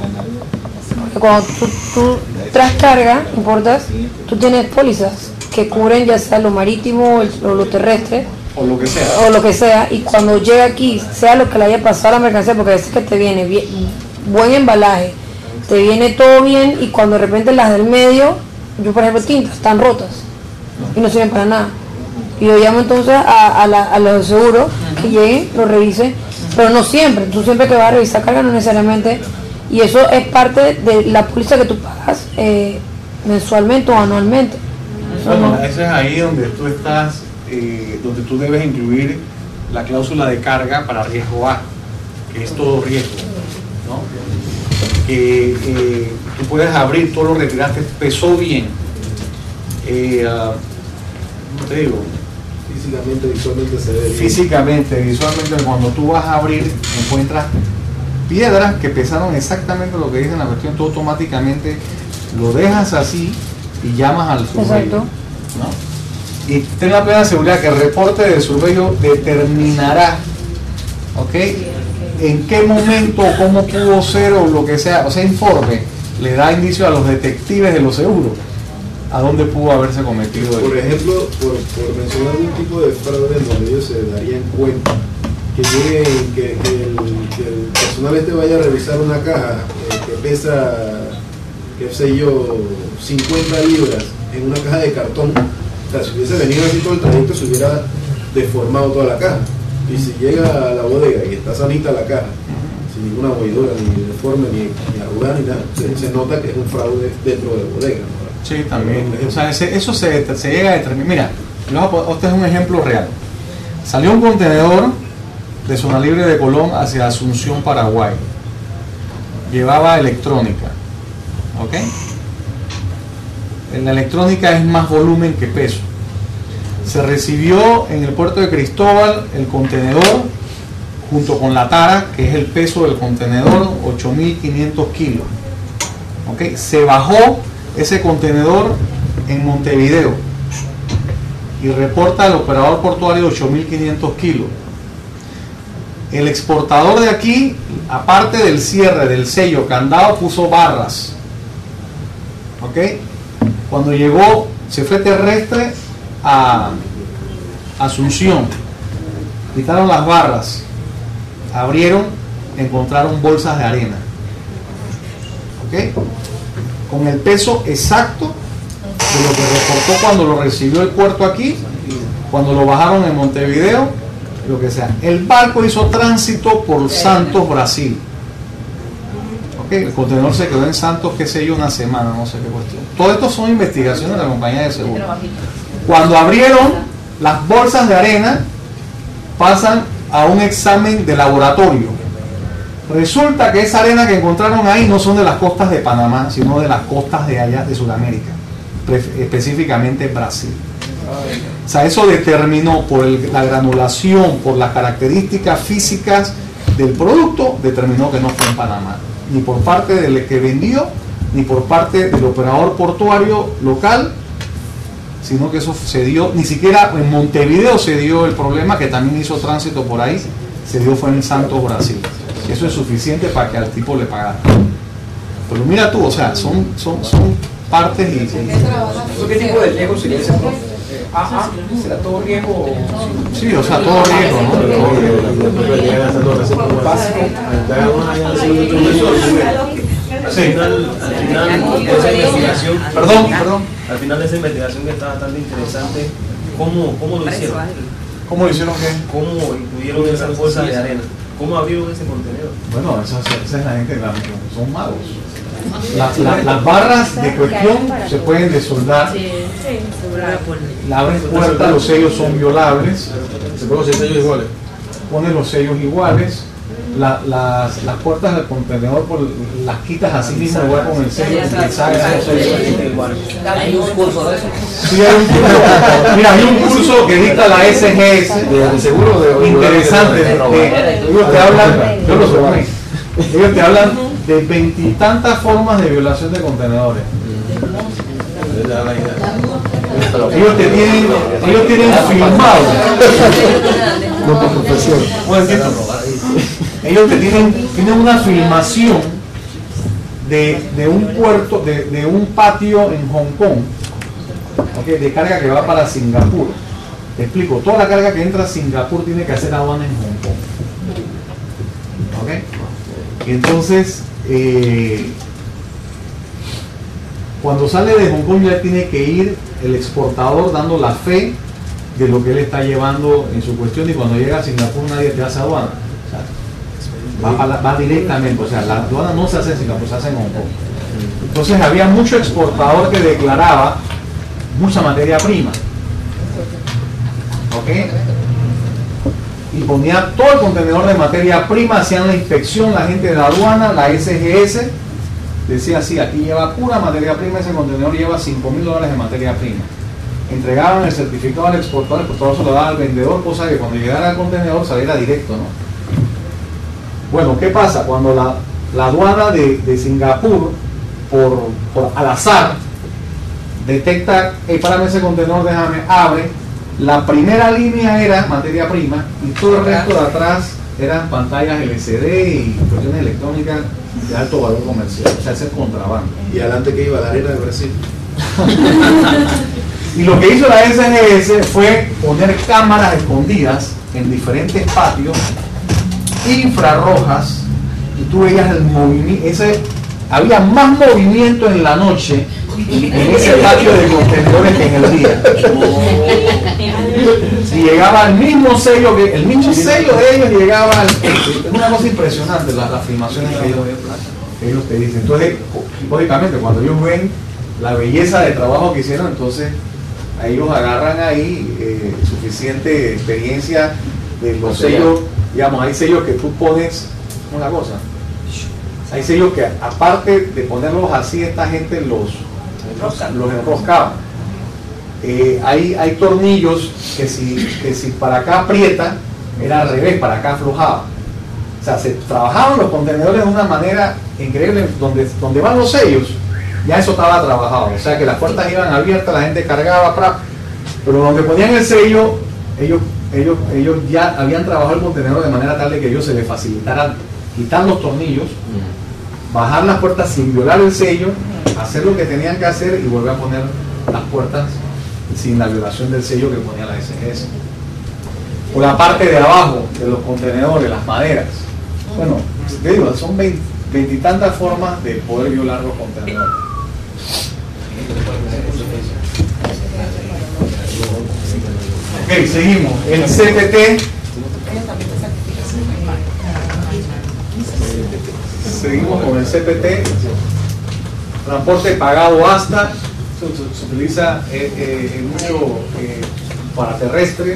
cuando tú, tú traes carga, importas, tú tienes pólizas que cubren ya sea lo marítimo o lo terrestre o lo que sea, o lo que sea, y cuando llega aquí, sea lo que le haya pasado a la mercancía, porque a veces que te viene bien, buen embalaje, te viene todo bien, y cuando de repente las del medio, yo por ejemplo tintas, están rotas y no sirven para nada. Y yo llamo entonces a, a, la, a los seguros que lleguen, lo revisen, pero no siempre. Tú siempre que vas a revisar carga, no necesariamente. Y eso es parte de la póliza que tú pagas eh, mensualmente o anualmente. Bueno, no. Eso es ahí donde tú estás, eh, donde tú debes incluir la cláusula de carga para riesgo A, que es todo riesgo, ¿no? Que eh, tú puedes abrir, tú lo retiraste, pesó bien. Eh, uh, ¿Cómo te digo? Físicamente, visualmente se ve bien. Físicamente, visualmente, cuando tú vas a abrir, encuentras piedras que pesaron exactamente lo que dice en la cuestión, tú automáticamente lo dejas así y llamas al surveyor, ¿no? Y ten la plena seguridad que el reporte del surveyor determinará, ¿ok?, en qué momento, cómo pudo ser o lo que sea, o sea, informe, le da indicio a los detectives de los seguros a dónde pudo haberse cometido Por el... ejemplo, por, por mencionar algún tipo de fraude en donde ellos se darían cuenta que lleguen, que, que, el, que el personal este vaya a revisar una caja eh, que pesa, qué sé yo, cincuenta libras en una caja de cartón. O sea, si hubiese venido así todo el trayecto, se hubiera deformado toda la caja. Y si llega a la bodega y está sanita la caja, sin ninguna movidura, ni deforme, ni, ni arrugada, ni nada, se, se nota que es un fraude dentro de la bodega, ¿no? Sí, también. O sea, ese, eso se, se llega a determinar. Mira, este es un ejemplo real. Salió un contenedor de Zona Libre de Colón hacia Asunción, Paraguay. Llevaba electrónica. ¿Ok? En la electrónica es más volumen que peso. Se recibió en el puerto de Cristóbal el contenedor junto con la tara, que es el peso del contenedor, ocho mil quinientos kilos. ¿Ok? Se bajó ese contenedor en Montevideo y reporta al operador portuario ocho mil quinientos kilos. El exportador de aquí, aparte del cierre del sello candado, puso barras. ¿Ok? Cuando llegó, se fue terrestre a Asunción, quitaron las barras, abrieron, encontraron bolsas de arena. ¿Ok? Con el peso exacto de lo que reportó cuando lo recibió el puerto aquí, cuando lo bajaron en Montevideo, lo que sea. El barco hizo tránsito por Santos, Brasil. ¿Okay? El contenedor se quedó en Santos, qué sé yo, una semana, no sé qué cuestión. Todo esto son investigaciones de la compañía de seguro. Cuando abrieron las bolsas de arena, pasan a un examen de laboratorio. Resulta que esa arena que encontraron ahí no son de las costas de Panamá, sino de las costas de allá de Sudamérica, específicamente Brasil. O sea, eso determinó por el, la granulación, por las características físicas del producto, determinó que no fue en Panamá, ni por parte del que vendió, ni por parte del operador portuario local, sino que eso se dio, ni siquiera en Montevideo se dio el problema, que también hizo tránsito por ahí, se dio fue en Santos, Brasil. Eso es suficiente para que al tipo le pagara. Pero mira tú, o sea, son, son, son partes y... ¿Qué tipo de riesgo sería ese? Ah, ah, ¿será todo riesgo? Sí, o sea, todo riesgo, ¿no? Todo riesgo. Sí. Al final, al final de esa investigación, Perdón, perdón. Al final de esa investigación que está bastante interesante, ¿cómo, cómo lo hicieron? ¿Cómo lo hicieron qué? ¿Cómo incluyeron esas bolsas de arena? ¿Cómo abrieron ese contenedor? Bueno, esa, esa es la gente, la, son magos. La, la, las barras de cuestión se pueden desoldar. La abren puerta, los sellos son violables. ¿Se pueden hacer sellos iguales? Pones los sellos iguales. La, las, las puertas del contenedor por, las quitas así mismo, igual con el sello, y salen los sellos. ¿Hay un curso de eso? Sí, hay un curso. Mira, hay un curso que dicta la S G S. ¿De seguro de Interesante. De, ellos te hablan, yo lo sé, ellos te hablan de veintitantas formas de violación de contenedores. Ellos te tienen, ellos tienen filmado. No, por profesión. Ellos te tienen, tienen una filmación de, de un puerto, de, de un patio en Hong Kong, okay, de carga que va para Singapur. Te explico, toda la carga que entra a Singapur tiene que hacer aduana en Hong Kong. ¿Okay? Y entonces, eh, cuando sale de Hong Kong ya tiene que ir el exportador dando la fe de lo que él está llevando en su cuestión, y cuando llega a Singapur nadie te hace aduana. O sea, va, la, va directamente, o sea, la aduana no se hace en Singapur, se hace en Hong Kong. Entonces había mucho exportador que declaraba mucha materia prima. ¿Ok? Y ponía todo el contenedor de materia prima, hacían la inspección, la gente de la aduana, la S G S, decía así, aquí lleva pura materia prima, ese contenedor lleva cinco mil dólares de materia prima. Entregaban el certificado al exportador, el exportador se lo daba al vendedor, cosa que cuando llegara al contenedor saliera directo, ¿no? Bueno, ¿qué pasa? Cuando la, la aduana de, de Singapur, por, por al azar, detecta, hey, párame ese contenedor, déjame, abre, la primera línea era materia prima y todo el resto de atrás eran pantallas L C D y cuestiones electrónicas de alto valor comercial, o sea, ese es contrabando. ¿Y adelante que iba la arena de Brasil? Y lo que hizo la S G S fue poner cámaras escondidas en diferentes patios infrarrojas, y tú veías el movimiento, ese, había más movimiento en la noche en ese patio de contenedores que en el día. Y llegaba el mismo sello, que el mismo sello de ellos llegaba al, es una cosa impresionante las, las filmaciones que ellos, que ellos te dicen. Entonces, lógicamente, cuando ellos ven la belleza de trabajo que hicieron, entonces a ellos agarran ahí eh, suficiente experiencia de los sellos. Digamos, hay sellos que tú pones, una cosa, hay sellos que aparte de ponerlos así, esta gente los los enroscaba. Eh, hay, hay tornillos que si, que si para acá aprieta, era al revés, para acá aflojaba. O sea, se trabajaban los contenedores de una manera increíble, donde, donde van los sellos, ya eso estaba trabajado. O sea, que las puertas iban abiertas, la gente cargaba, pra, pero donde ponían el sello, ellos, ellos, ellos ya habían trabajado el contenedor de manera tal de que ellos se les facilitaran quitar los tornillos, bajar las puertas sin violar el sello, hacer lo que tenían que hacer y volver a poner las puertas sin la violación del sello que ponía la S G S. Por la parte de abajo de los contenedores, las maderas, bueno, te digo, son veintitantas formas de poder violar los contenedores. Ok, seguimos. El C P T. Seguimos con el C P T. Transporte pagado hasta. Se, se utiliza eh, eh, mucho eh, para terrestre.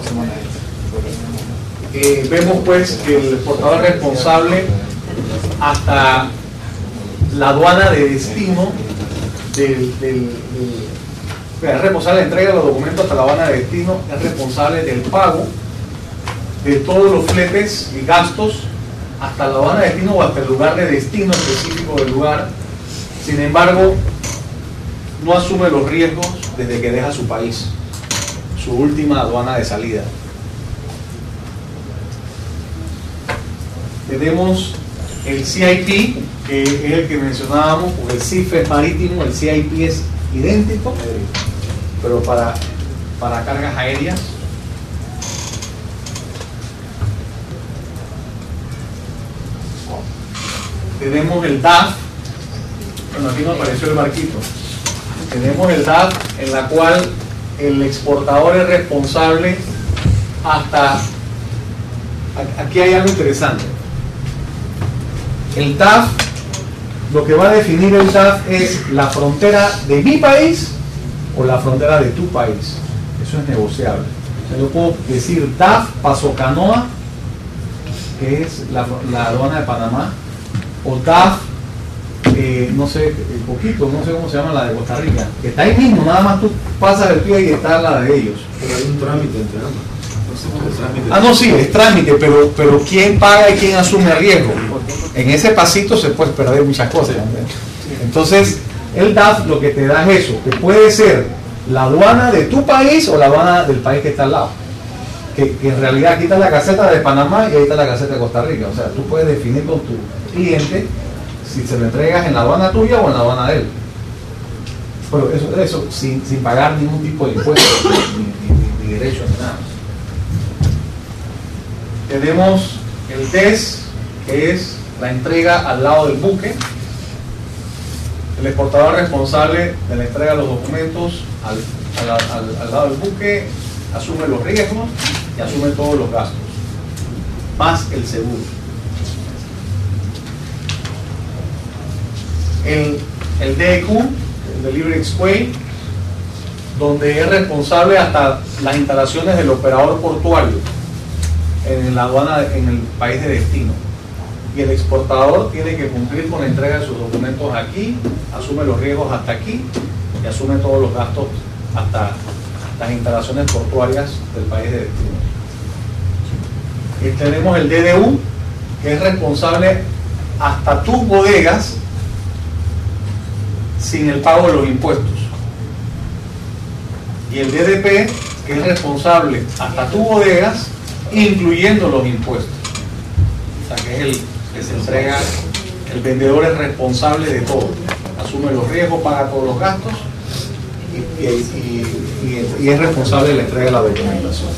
Eh, vemos pues que el exportador es responsable hasta la aduana de destino del, del, del es responsable de entrega de los documentos hasta la aduana de destino, es responsable del pago de todos los fletes y gastos hasta la aduana de destino o hasta el lugar de destino específico del lugar. Sin embargo, no asume los riesgos desde que deja su país, su última aduana de salida. Tenemos el C I P, que es el que mencionábamos, porque el C I F es marítimo, el C I P es idéntico, pero para, para cargas aéreas. Tenemos el D A F, bueno, aquí no apareció el barquito. Tenemos el D A F, en la cual el exportador es responsable hasta... Aquí hay algo interesante. El D A F, lo que va a definir el D A F es la frontera de mi país o la frontera de tu país. Eso es negociable. O sea, yo puedo decir D A F Paso Canoa, que es la, la aduana de Panamá, o D A F, eh, no sé, el poquito, no sé cómo se llama la de Costa Rica, que está ahí mismo, nada más tú pasas el pie y está la de ellos. Pero hay un trámite entre ambas. Ah, no, sí, es trámite, pero, pero ¿quién paga y quién asume el riesgo? En ese pasito se puede perder muchas cosas. Entonces, el D A F lo que te da es eso, que puede ser la aduana de tu país o la aduana del país que está al lado. Que, que en realidad aquí está la caseta de Panamá y ahí está la caseta de Costa Rica. O sea, tú puedes definir con tu cliente si se lo entregas en la aduana tuya o en la aduana de él. Pero eso, eso sin, sin pagar ningún tipo de impuestos, ni, ni, ni derechos, ni nada. Tenemos el D E S, que es la entrega al lado del buque. El exportador responsable de la entrega de los documentos al, al, al, al lado del buque asume los riesgos y asume todos los gastos, más el seguro. El, el D E Q, el Delivery Exquay, donde es responsable hasta las instalaciones del operador portuario en la aduana, en el país de destino, y el exportador tiene que cumplir con la entrega de sus documentos aquí, asume los riesgos hasta aquí y asume todos los gastos hasta las instalaciones portuarias del país de destino. Y tenemos el D D U, que es responsable hasta tus bodegas sin el pago de los impuestos, y el D D P, que es responsable hasta tus bodegas incluyendo los impuestos. O sea, que es el que se entrega, el vendedor es responsable de todo, asume los riesgos, paga todos los gastos y, y, y, y es responsable de la entrega de la documentación.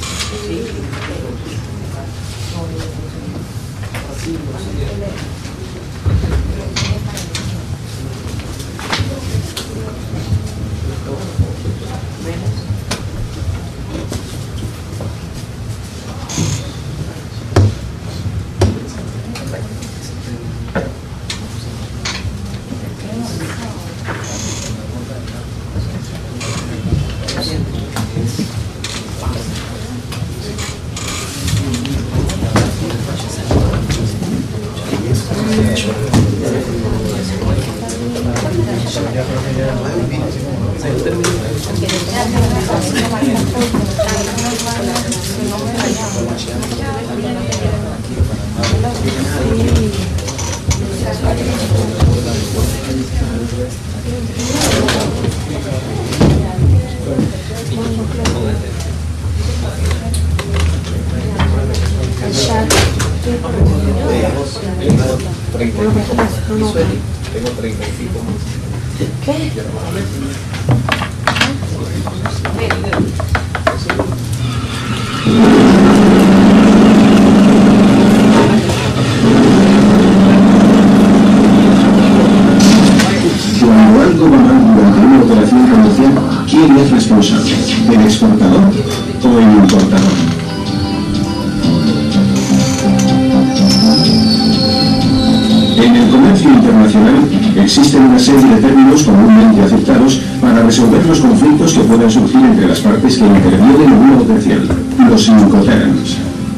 Tengo treinta y cinco. ¿Qué? Cuando algo va mal durante una operación comercial, ¿quién es responsable? ¿El exportador o el importador? En el comercio internacional existen una serie de términos comúnmente aceptados para resolver los conflictos que puedan surgir entre las partes que intervienen en una operación, los Incoterms.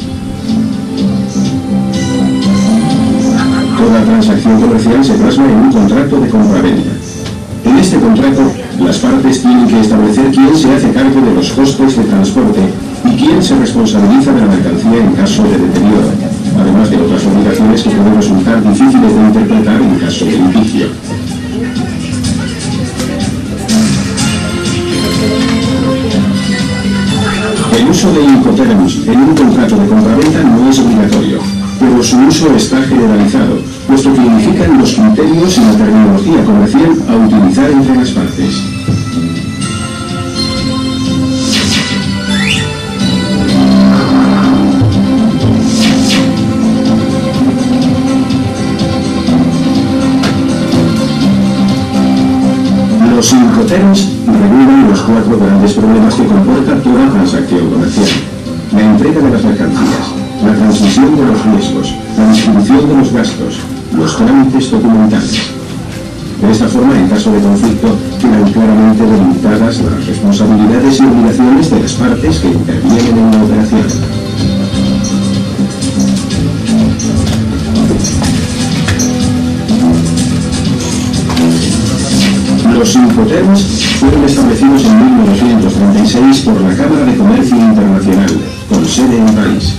Toda transacción comercial se plasma en un contrato de compraventa. En este contrato, las partes tienen que establecer quién se hace cargo de los costes de transporte y quién se responsabiliza de la mercancía en caso de deterioro, además de otras obligaciones que pueden resultar difíciles de interpretar en caso de litigio. El uso de Incoterms en un contrato de compraventa no es obligatorio, pero su uso está generalizado, puesto que unifican los criterios y la terminología comercial a utilizar entre las partes. Los Incoterms regulan los cuatro grandes problemas que comporta toda transacción comercial: la entrega de las mercancías, la transmisión de los riesgos, la distribución de los gastos, los trámites documentales. De esta forma, en caso de conflicto, quedan claramente delimitadas las responsabilidades y obligaciones de las partes que intervienen en la operación. Los Incoterms fueron establecidos en mil novecientos treinta y seis por la Cámara de Comercio Internacional, con sede en París.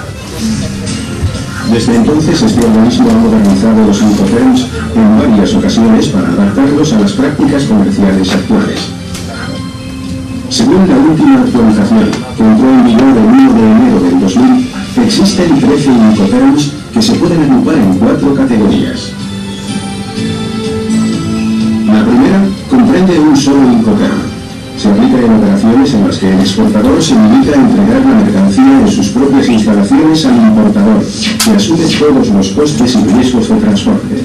Desde entonces, este organismo ha modernizado los Incoterms en varias ocasiones para adaptarlos a las prácticas comerciales actuales. Según la última actualización, que entró en vigor el uno de enero del dos mil, existen trece Incoterms que se pueden agrupar en cuatro categorías. La primera comprende un solo Incoterm. Se aplica en operaciones en las que el exportador se limita a entregar la mercancía en sus propias instalaciones al importador, que asume todos los costes y riesgos de transporte.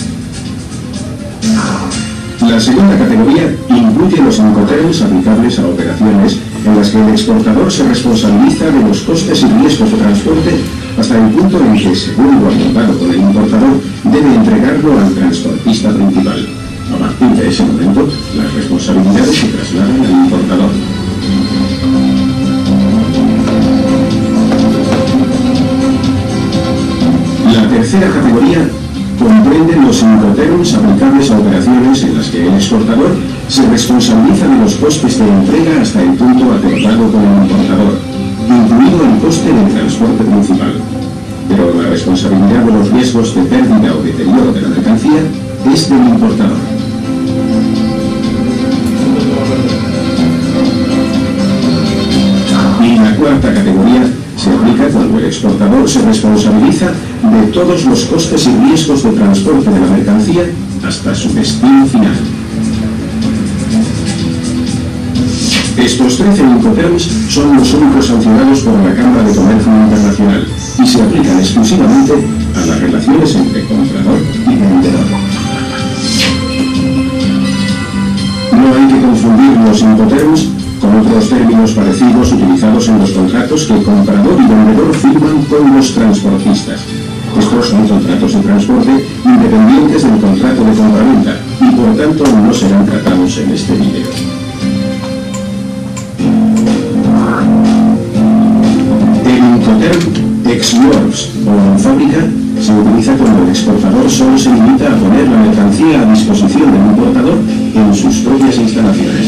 La segunda categoría incluye los Incoterms aplicables a operaciones en las que el exportador se responsabiliza de los costes y riesgos de transporte hasta el punto en que, según lo acordado con el importador, debe entregarlo al transportista principal. A partir de ese momento, las responsabilidades se trasladan al importador. La tercera categoría comprende los Incoterms aplicables a operaciones en las que el exportador se responsabiliza de los costes de entrega hasta el punto acordado con el importador, incluido el coste del transporte principal. Pero la responsabilidad de los riesgos de pérdida o deterioro de la mercancía es del importador. Y la cuarta categoría se aplica cuando el exportador se responsabiliza de todos los costes y riesgos de transporte de la mercancía hasta su destino final. Estos trece Incoterms son los únicos sancionados por la Cámara de Comercio Internacional y se aplican exclusivamente a las relaciones entre comprador y vendedor. No hay que confundir los Incoterms con otros términos parecidos utilizados en los contratos que comprador y vendedor firman con los transportistas. Estos son contratos de transporte independientes del contrato de compraventa y por tanto no serán tratados en este vídeo. El Incoterm ex works o en fábrica se utiliza cuando el exportador solo se limita a poner la mercancía a disposición del importador en sus propias instalaciones.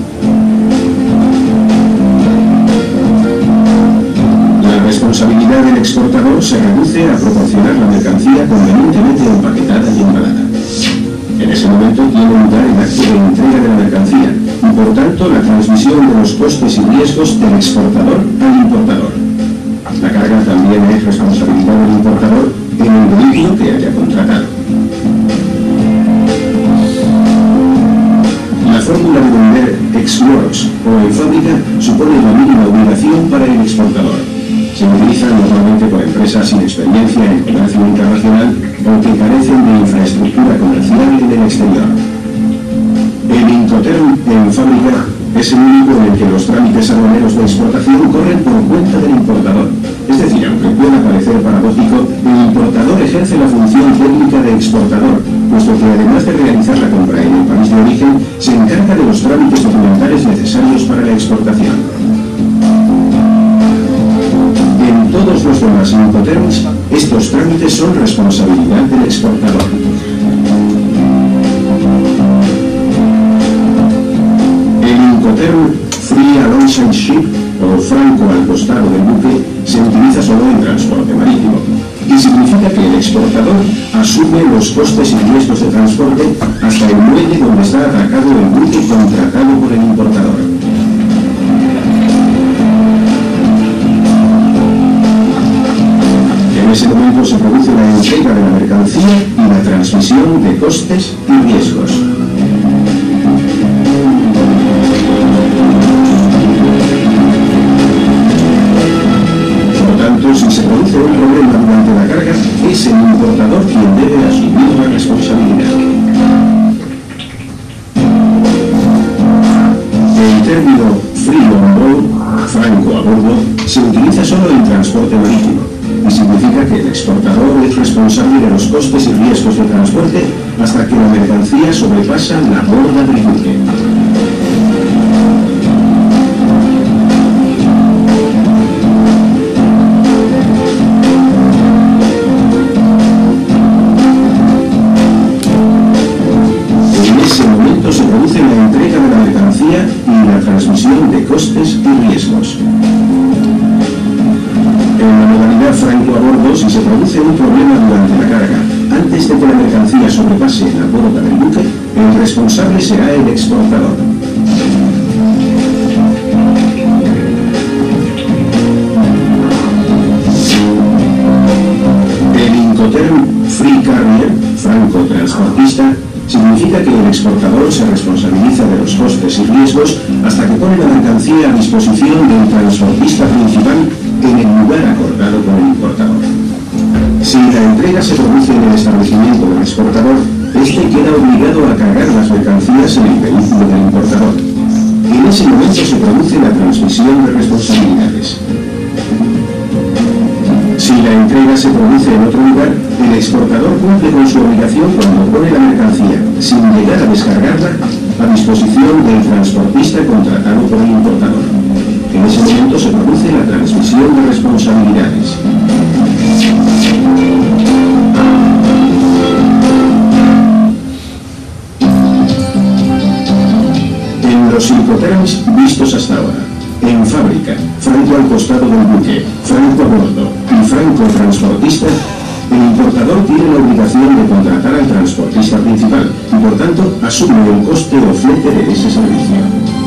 La responsabilidad del exportador se reduce a proporcionar la mercancía convenientemente empaquetada y embalada. En ese momento tiene lugar el acto de entrega de la mercancía y por tanto la transmisión de los costes y riesgos del exportador al importador. La carga también es responsabilidad del importador en el vehículo que haya contratado. La fórmula de vender ex works o en fábrica supone la mínima obligación para el exportador. Se utilizan normalmente por empresas sin experiencia en comercio internacional o que carecen de infraestructura comercial en el exterior. El Incoterm en fábrica es el único en el que los trámites aduaneros de exportación corren por cuenta del importador. Es decir, aunque pueda parecer paradójico, el importador ejerce la función técnica de exportador, puesto que además de realizar la compra en el país de origen, se encarga de los trámites documentales necesarios para la exportación. En todos los demás Incoterms, estos trámites son responsabilidad del exportador. El Incoterm Free Alongside Ship o franco al costado del buque se utiliza solo en transporte marítimo y significa que el exportador asume los costes y riesgos de transporte hasta el muelle donde está atracado el buque contratado por el importador. En ese momento se produce la entrega de la mercancía y la transmisión de costes y riesgos. Si se produce un problema durante la carga, es el importador quien debe asumir la responsabilidad. El término free on board, franco a bordo, se utiliza solo en transporte marítimo y significa que el exportador es responsable de los costes y riesgos de transporte hasta que la mercancía sobrepasa la borda del buque. Y la transmisión de costes y riesgos. En la modalidad franco a bordo, si se produce un problema durante la carga, antes de que la mercancía sobrepase la borda del buque, el responsable será el exportador. El Incoterm Free Carrier, franco transportista, significa que el exportador se responsabiliza de los costes y riesgos hasta que pone la mercancía a disposición del transportista principal en el lugar acordado con el importador. Si la entrega se produce en el establecimiento del exportador, este queda obligado a cargar las mercancías en el vehículo del importador. En ese momento se produce la transmisión de responsabilidades. Si la entrega se produce en otro lugar, el exportador cumple con su obligación cuando pone la mercancía, sin llegar a descargarla, a disposición del transportista contratado por el importador. En ese momento se produce la transmisión de responsabilidades. En los Incoterms vistos hasta ahora, en fábrica, franco al costado del buque, franco a bordo y franco transportista, el importador tiene la obligación de contratar al transportista principal y por tanto asume el coste o flete de ese servicio.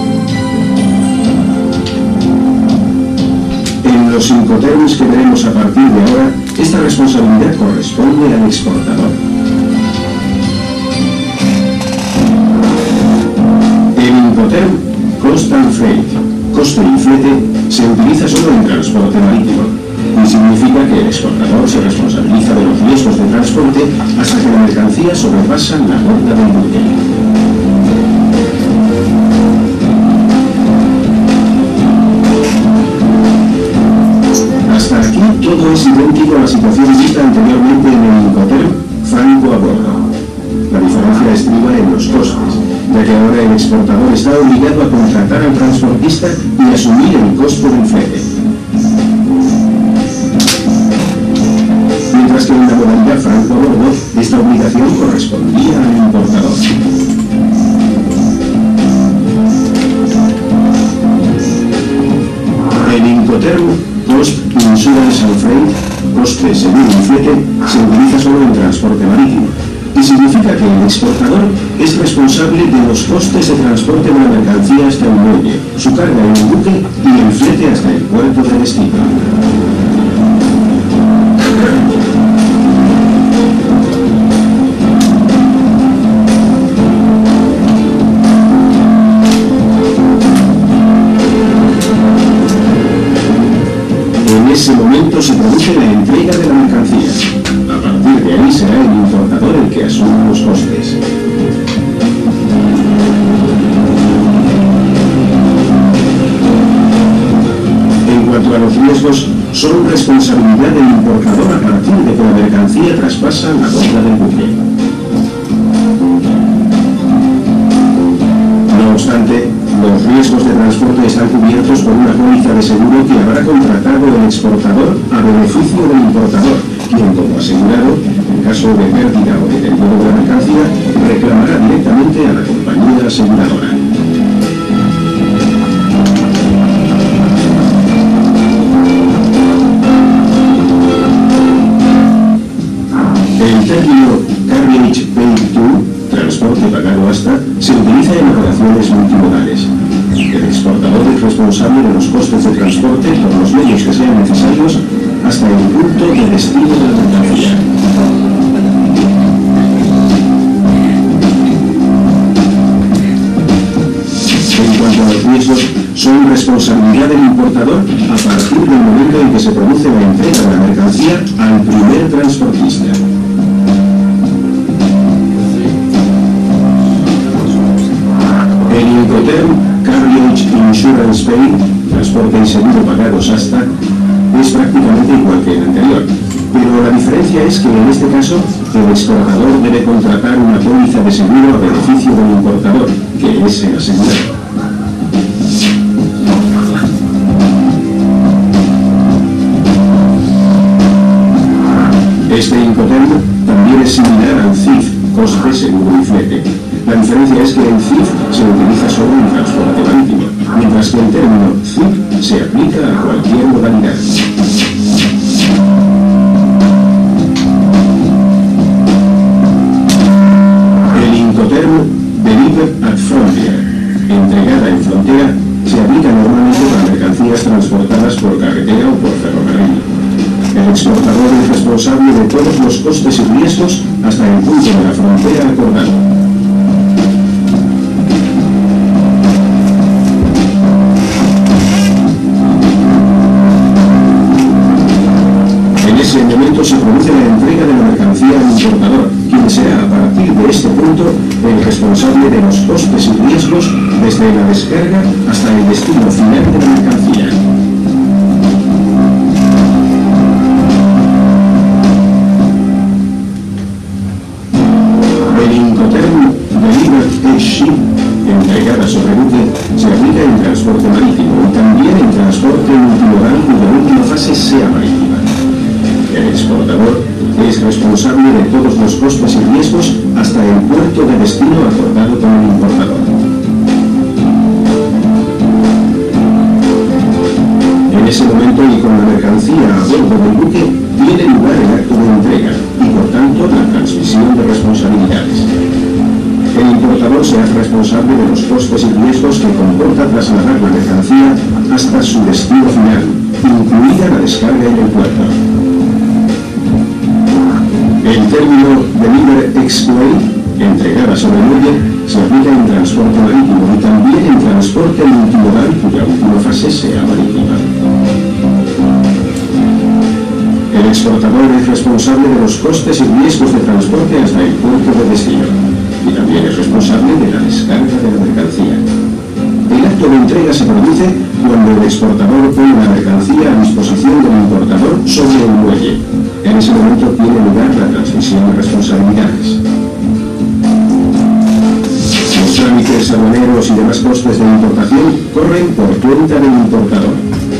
En los Incoterms que veremos a partir de ahora, esta responsabilidad corresponde al exportador. El Incoterm cost and freight, coste y flete, se utiliza solo en transporte marítimo y significa que el exportador se responsabiliza de los riesgos de transporte hasta que la mercancía sobrepasa la borda del buque. Hasta aquí todo es idéntico a la situación vista anteriormente en el Incoterm franco a bordo. La diferencia estriba en los costes, ya que ahora el exportador está obligado a contratar al transportista y asumir el costo del flete. Mientras que en la modalidad franco a bordo, esta obligación correspondía al importador. En Incoterm, Cost, Insurance and Freight, coste, seguro y flete, se utiliza solo en transporte marítimo y significa que el exportador es responsable de los costes de transporte de la mercancía hasta el muelle, su carga en el buque y el flete hasta el puerto de destino. En ese momento se produce la entrega de la mercancía. A partir de ahí será el importador el que asuma los costes. En cuanto a los riesgos, son responsabilidad del importador a partir de que la mercancía traspasa la borda del buque. No obstante, los riesgos de transporte están cubiertos por una póliza de seguro que habrá contratado el exportador a beneficio del importador, quien como asegurado, en caso de pérdida o deterioro de la mercancía, reclamará directamente a la compañía aseguradora. El término Carriage Paid To, transporte pagado hasta, se utiliza en operaciones multimodales. El exportador es responsable de los costes de transporte por los medios que sean necesarios hasta el punto de destino de la mercancía. En cuanto a los riesgos, son responsabilidad del importador a partir del momento en que se produce la entrega de la mercancía al primer transportista. El Incoterm Carriage Insurance Paid, transporte y seguro pagados hasta, es prácticamente igual que el anterior, pero la diferencia es que en este caso el exportador debe contratar una póliza de seguro a beneficio del importador, que es el asegurado. Este Incoterm también es similar al C I F, coste, seguro y flete. La diferencia es que el C I F se utiliza solo en transporte marítimo, mientras que el término C I F se aplica a cualquier modalidad. El Incoterm Delivered at Frontier, entregada en frontera, se aplica normalmente para mercancías transportadas por carretera o por ferrocarril. El exportador es responsable de todos los costes y riesgos hasta el punto de la frontera acordado. En ese momento se produce la entrega de la mercancía al importador, quien será a partir de este punto el responsable de los costes y riesgos desde la descarga hasta el destino final de la mercancía. El Incoterm Delivered at Ship, entregada sobre buque, se aplica en transporte marítimo y también en transporte multimodal cuya última fase sea marítima. El exportador es responsable de todos los costes y riesgos hasta el puerto de destino acordado con el importador. En ese momento y con la mercancía a bordo del buque, tiene lugar el acto de entrega y por tanto la transmisión de responsabilidades. El importador se hace responsable de los costes y riesgos que comporta trasladar la mercancía hasta su destino final, incluida la descarga en el puerto. El término Deliver Explain, entregada sobre el muelle, Se aplica en transporte marítimo y también en transporte multimodal, cuya última fase sea marítima. El exportador es responsable de los costes y riesgos de transporte hasta el puerto de destino y también es responsable de la descarga de la mercancía. El acto de entrega se produce cuando el exportador pone la mercancía a disposición del importador sobre el muelle. En ese momento tiene lugar la transmisión de responsabilidades. Los trámites aduaneros y demás costes de importación corren por cuenta del importador.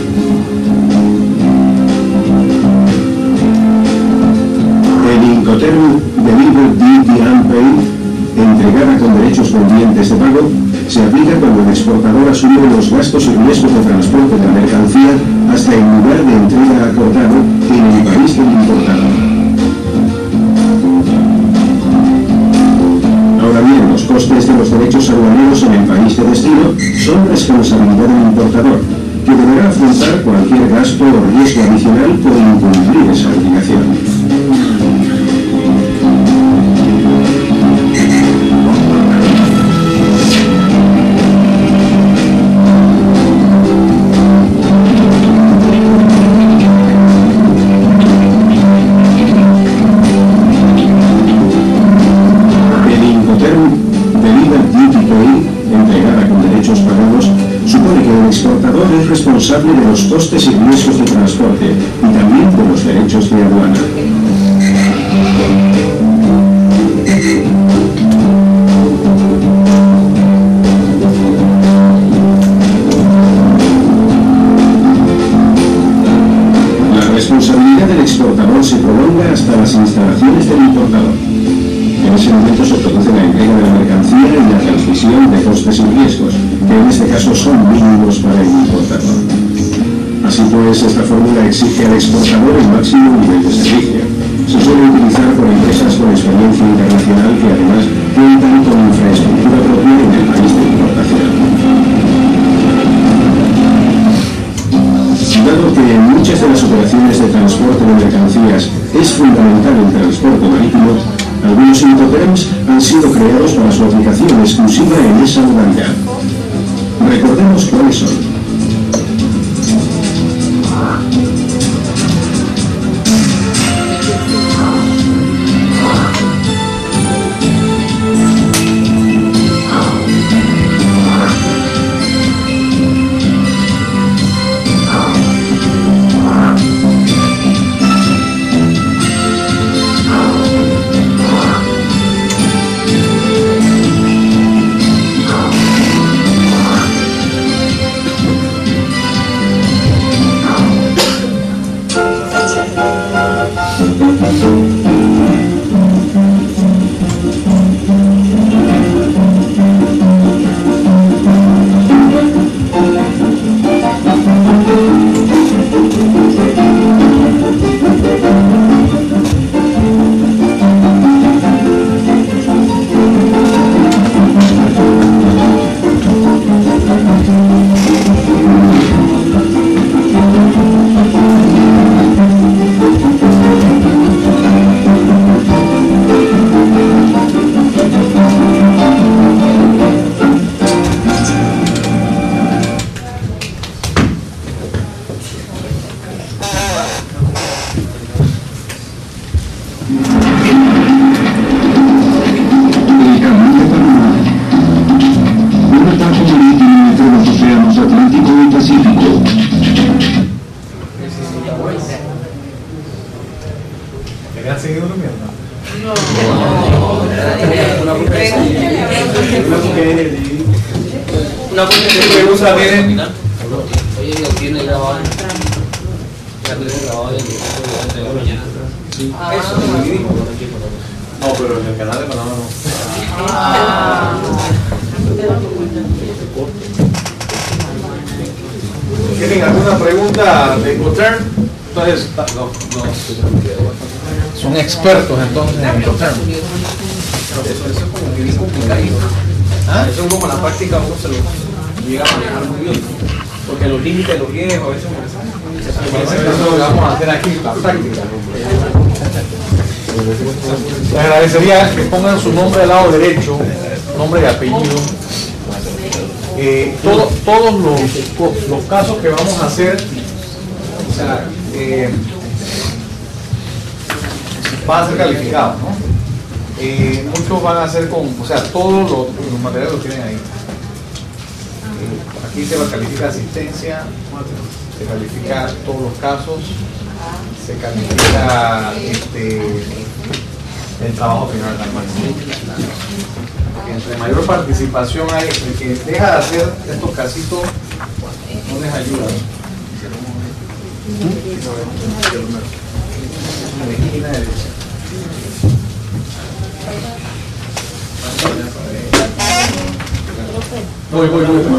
El Incoterm Delivered Duty Unpaid, entregada con derechos pendientes de pago, se aplica cuando el exportador asume los gastos y riesgos de transporte de la mercancía hasta el lugar de entrega acordado en el país del importador. Ahora bien, los costes de los derechos aduaneros en el país de destino son responsabilidad del importador, que deberá afrontar cualquier gasto o riesgo adicional por incumplir esa obligación. Responsable de los costes y riesgos de transporte y también de los derechos de aduana. La responsabilidad del exportador se prolonga hasta las instalaciones del importador. En ese momento se produce la entrega de la mercancía y la transmisión de costes y riesgos, que en este caso son mínimos para el importador. Así pues, esta fórmula exige al exportador el máximo nivel de servicio. Se suele utilizar por empresas con experiencia internacional que además cuentan con infraestructura propia en el país de importación. Dado que en muchas de las operaciones de transporte de mercancías es fundamental el transporte marítimo, algunos Incoterms han sido creados para su aplicación exclusiva en esa modalidad. Recordemos cuáles son. ¿Tienen alguna pregunta de Incoterm? Entonces, los, los, son expertos entonces en Incoterm. Eso, eso es como que bien complicado. ¿Ah? Eso es como en la práctica uno se lo llega a manejar muy bien. Porque los límites, los riesgos, a veces eso es lo que vamos a hacer aquí, la práctica. Les agradecería que pongan su nombre al lado derecho nombre y apellido. Eh, todo- todos los, los casos que vamos a hacer, o sea, eh, van a ser calificados, ¿no? Eh, muchos van a ser con, o sea, todos los, los materiales los tienen ahí. Eh, aquí se califica asistencia, se califica todos los casos, se califica este, el trabajo final también. Porque entre mayor participación hay, el que deja de hacer estos casitos no les ayuda. En la esquina derecha. Voy, voy, voy.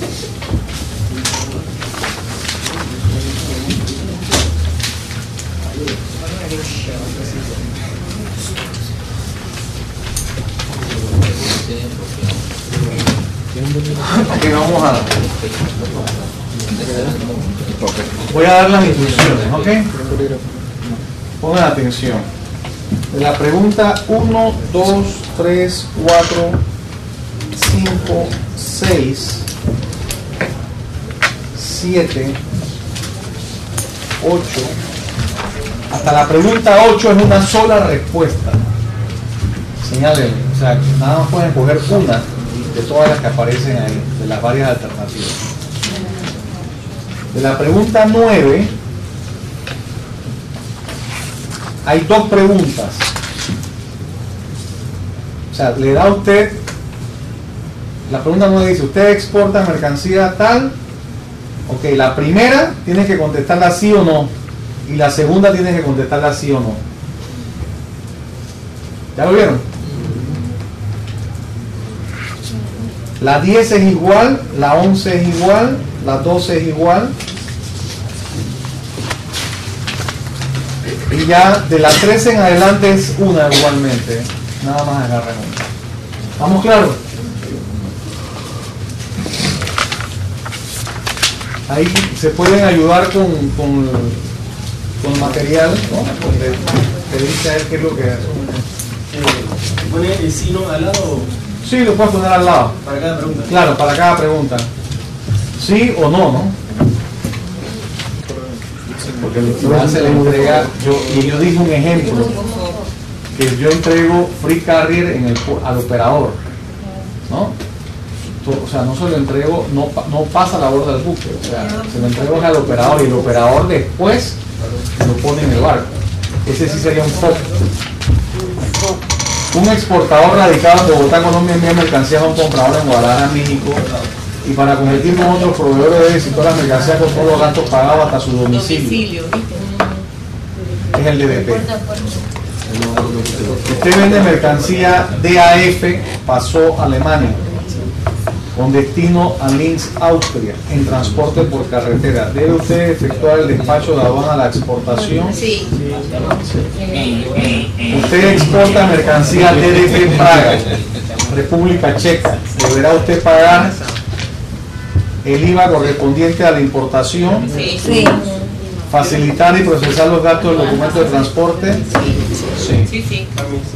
Ok, vamos a... Voy a dar las instrucciones, ¿ok? Pongan atención. La pregunta uno, dos, tres, cuatro, cinco, seis, siete, ocho. Hasta la pregunta ocho es una sola respuesta. Señalen, o sea, nada más pueden escoger una de todas las que aparecen ahí, de las varias alternativas. De la pregunta nueve, hay dos preguntas. O sea, le da a usted, la pregunta nueve dice, ¿usted exporta mercancía tal? Ok, la primera tiene que contestarla sí o no. Y la segunda tiene que contestarla sí o no. ¿Ya lo vieron? La diez es igual, la once es igual, la doce es igual. Y ya de la trece en adelante es una igualmente. Nada más agarren una. ¿Vamos claros? Ahí se pueden ayudar con, con, con material, ¿no? Donde te dice a él qué es lo que hace. ¿Pone el signo al lado Sí, lo puedes poner al lado. para cada pregunta? Claro, para cada pregunta. Sí o no, ¿no? Porque ya se le entrega, yo, y yo dije un ejemplo, que yo entrego free carrier en el, al operador, ¿no? O sea, no se lo entrego, no, no pasa la borda del buque, o sea, se lo entrego al operador y el operador después lo pone en el barco. Ese sí sería un F O B. Un exportador radicado en Bogotá, Colombia, envía mercancías a un comprador en Guadalajara, México, y para competir con otros proveedores debe situar las mercancías con todos los gastos pagados hasta su domicilio. Es el D D P. Usted vende mercancía D A F, pasó a Alemania, con destino a Linz, Austria, en transporte por carretera. ¿Debe usted efectuar el despacho de aduana a la exportación? Sí. Usted exporta mercancía D D P Praga, República Checa. ¿Deberá usted pagar el I V A correspondiente a la importación? Sí. Sí. ¿Facilitar y procesar los gastos del documento de transporte? Sí. Sí, sí.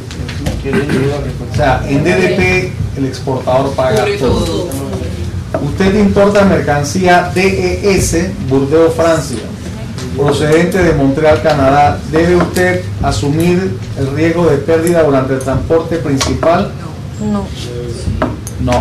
O sea, en D D P el exportador paga Cubre todo. todo. Usted importa mercancía D E S, Burdeos, Francia, procedente de Montreal, Canadá. ¿Debe usted asumir el riesgo de pérdida durante el transporte principal? No. No.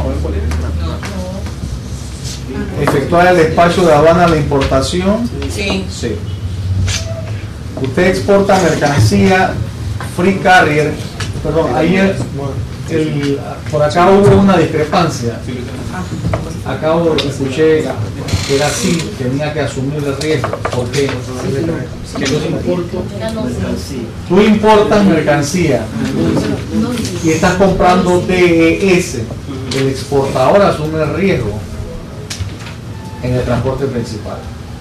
¿Efectuar el despacho de aduana a la importación? Sí. Sí. Usted exporta mercancía free carrier. Perdón, ayer el, por acá hubo una discrepancia. Acá escuché que era así, tenía que asumir el riesgo. ¿Por qué? Que yo importo mercancía. Tú importas mercancía y estás comprando D E S. El exportador asume el riesgo en el transporte principal.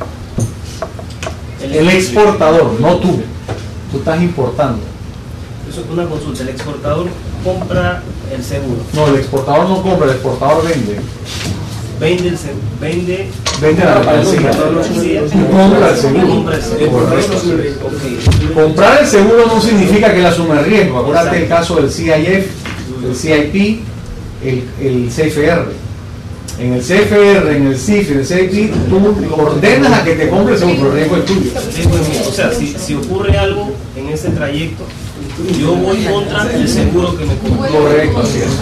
El exportador, no tú. Tú estás importando. Eso es una consulta. El exportador compra el seguro. No, el exportador no compra, el exportador vende. Vende el seguro. Vende, Vende la mercancía. Tú compras el seguro. compra el seguro. Ok. Comprar el seguro no significa que él asume el riesgo. Acuérdate el caso del C I F, del C I P. el, el C F R. En el C F R, en el C I F, en el C I P, tú ordenas a que te compres según el riesgo es tuyo. O sea, si, si ocurre algo en ese trayecto, yo voy contra el seguro que me compré. Correcto, así es.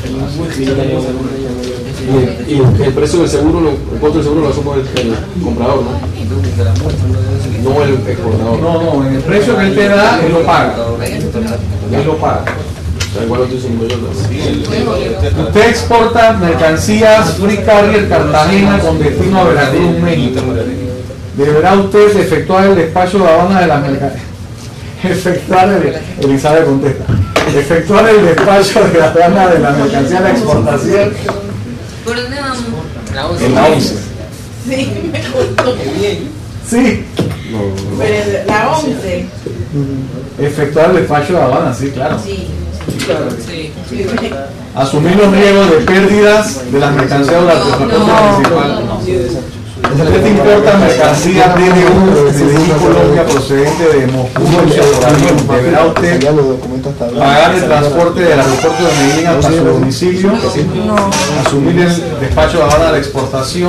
Y, y el precio del seguro, lo- el costo del seguro lo asume el, el comprador, ¿no? No el exportador. No, no, en el precio que él te da, él lo paga. Él lo paga. O sea, igual lo estoy diciendo yo también. Usted exporta mercancías Free Carrier Cartagena con destino a Veracruz, México. Deberá usted efectuar el despacho de aduana de las mercancías. Efectuar el, Elizabeth contesta. Efectuar el despacho de la aduana de la mercancía de la exportación ¿Por dónde vamos? en la once. Sí, me gustó. Sí. Pero la once. Efectuar el despacho de aduana, sí, claro. Sí. Sí. Asumir los riesgos de pérdidas de las mercancías durante el transporte principal. No. ¿Usted te importa mercancía D D U de Medellín, Colombia, procedente de Moscú por avión? Deberá usted pagar el transporte del aeropuerto de Medellín hasta su domicilio, asumir el despacho de aduana de la exportación.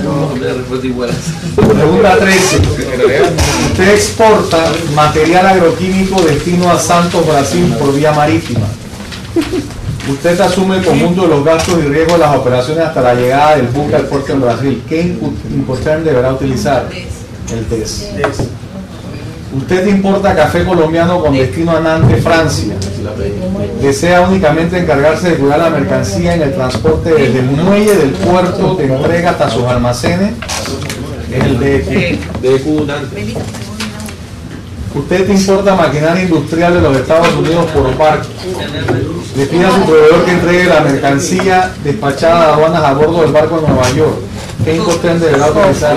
Pregunta trece. Usted exporta material agroquímico destino a Santos, Brasil por vía marítima. Usted asume el conjunto de los gastos y riesgos de las operaciones hasta la llegada del buque al puerto en Brasil. ¿Qué Incoterm deberá utilizar? El T E S. Usted importa café colombiano con destino a Nantes, Francia. Desea únicamente encargarse de cuidar la mercancía en el transporte desde el muelle del puerto de entrega hasta sus almacenes. Es el D E Q. D E Q Nantes. Usted importa maquinaria industrial de los Estados Unidos por barco. Le pide a su proveedor que entregue la mercancía despachada a aduanas a bordo del barco en Nueva York. ¿Qué Incoterm deberá utilizarlo?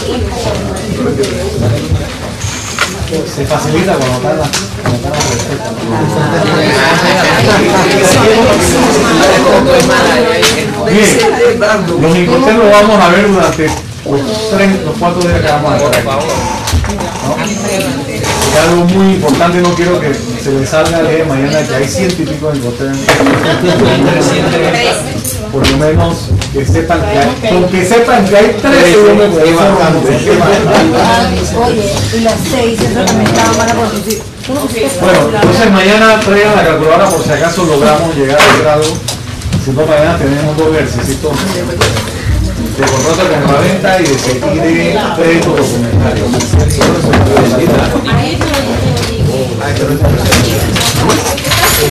Se facilita cuando están las cuando están las recetas. Bien, los Incoterm los vamos a ver durante los, tres, los cuatro días que vamos a estar aquí. ¿No? Y algo muy importante, no quiero que se les salga de mañana que hay ciento y pico de Incoterm. Por lo menos que sepan que hay, con que sepan que hay tres, yo me puedo ir bastante. Oye, y las seis, eso también estaba mala posición. Bueno, entonces mañana traigan la calculadora por si acaso logramos llegar al grado. Si no, mañana tenemos dos ejercicios de contrato de compraventa y de, y de crédito documentario. Ahí está.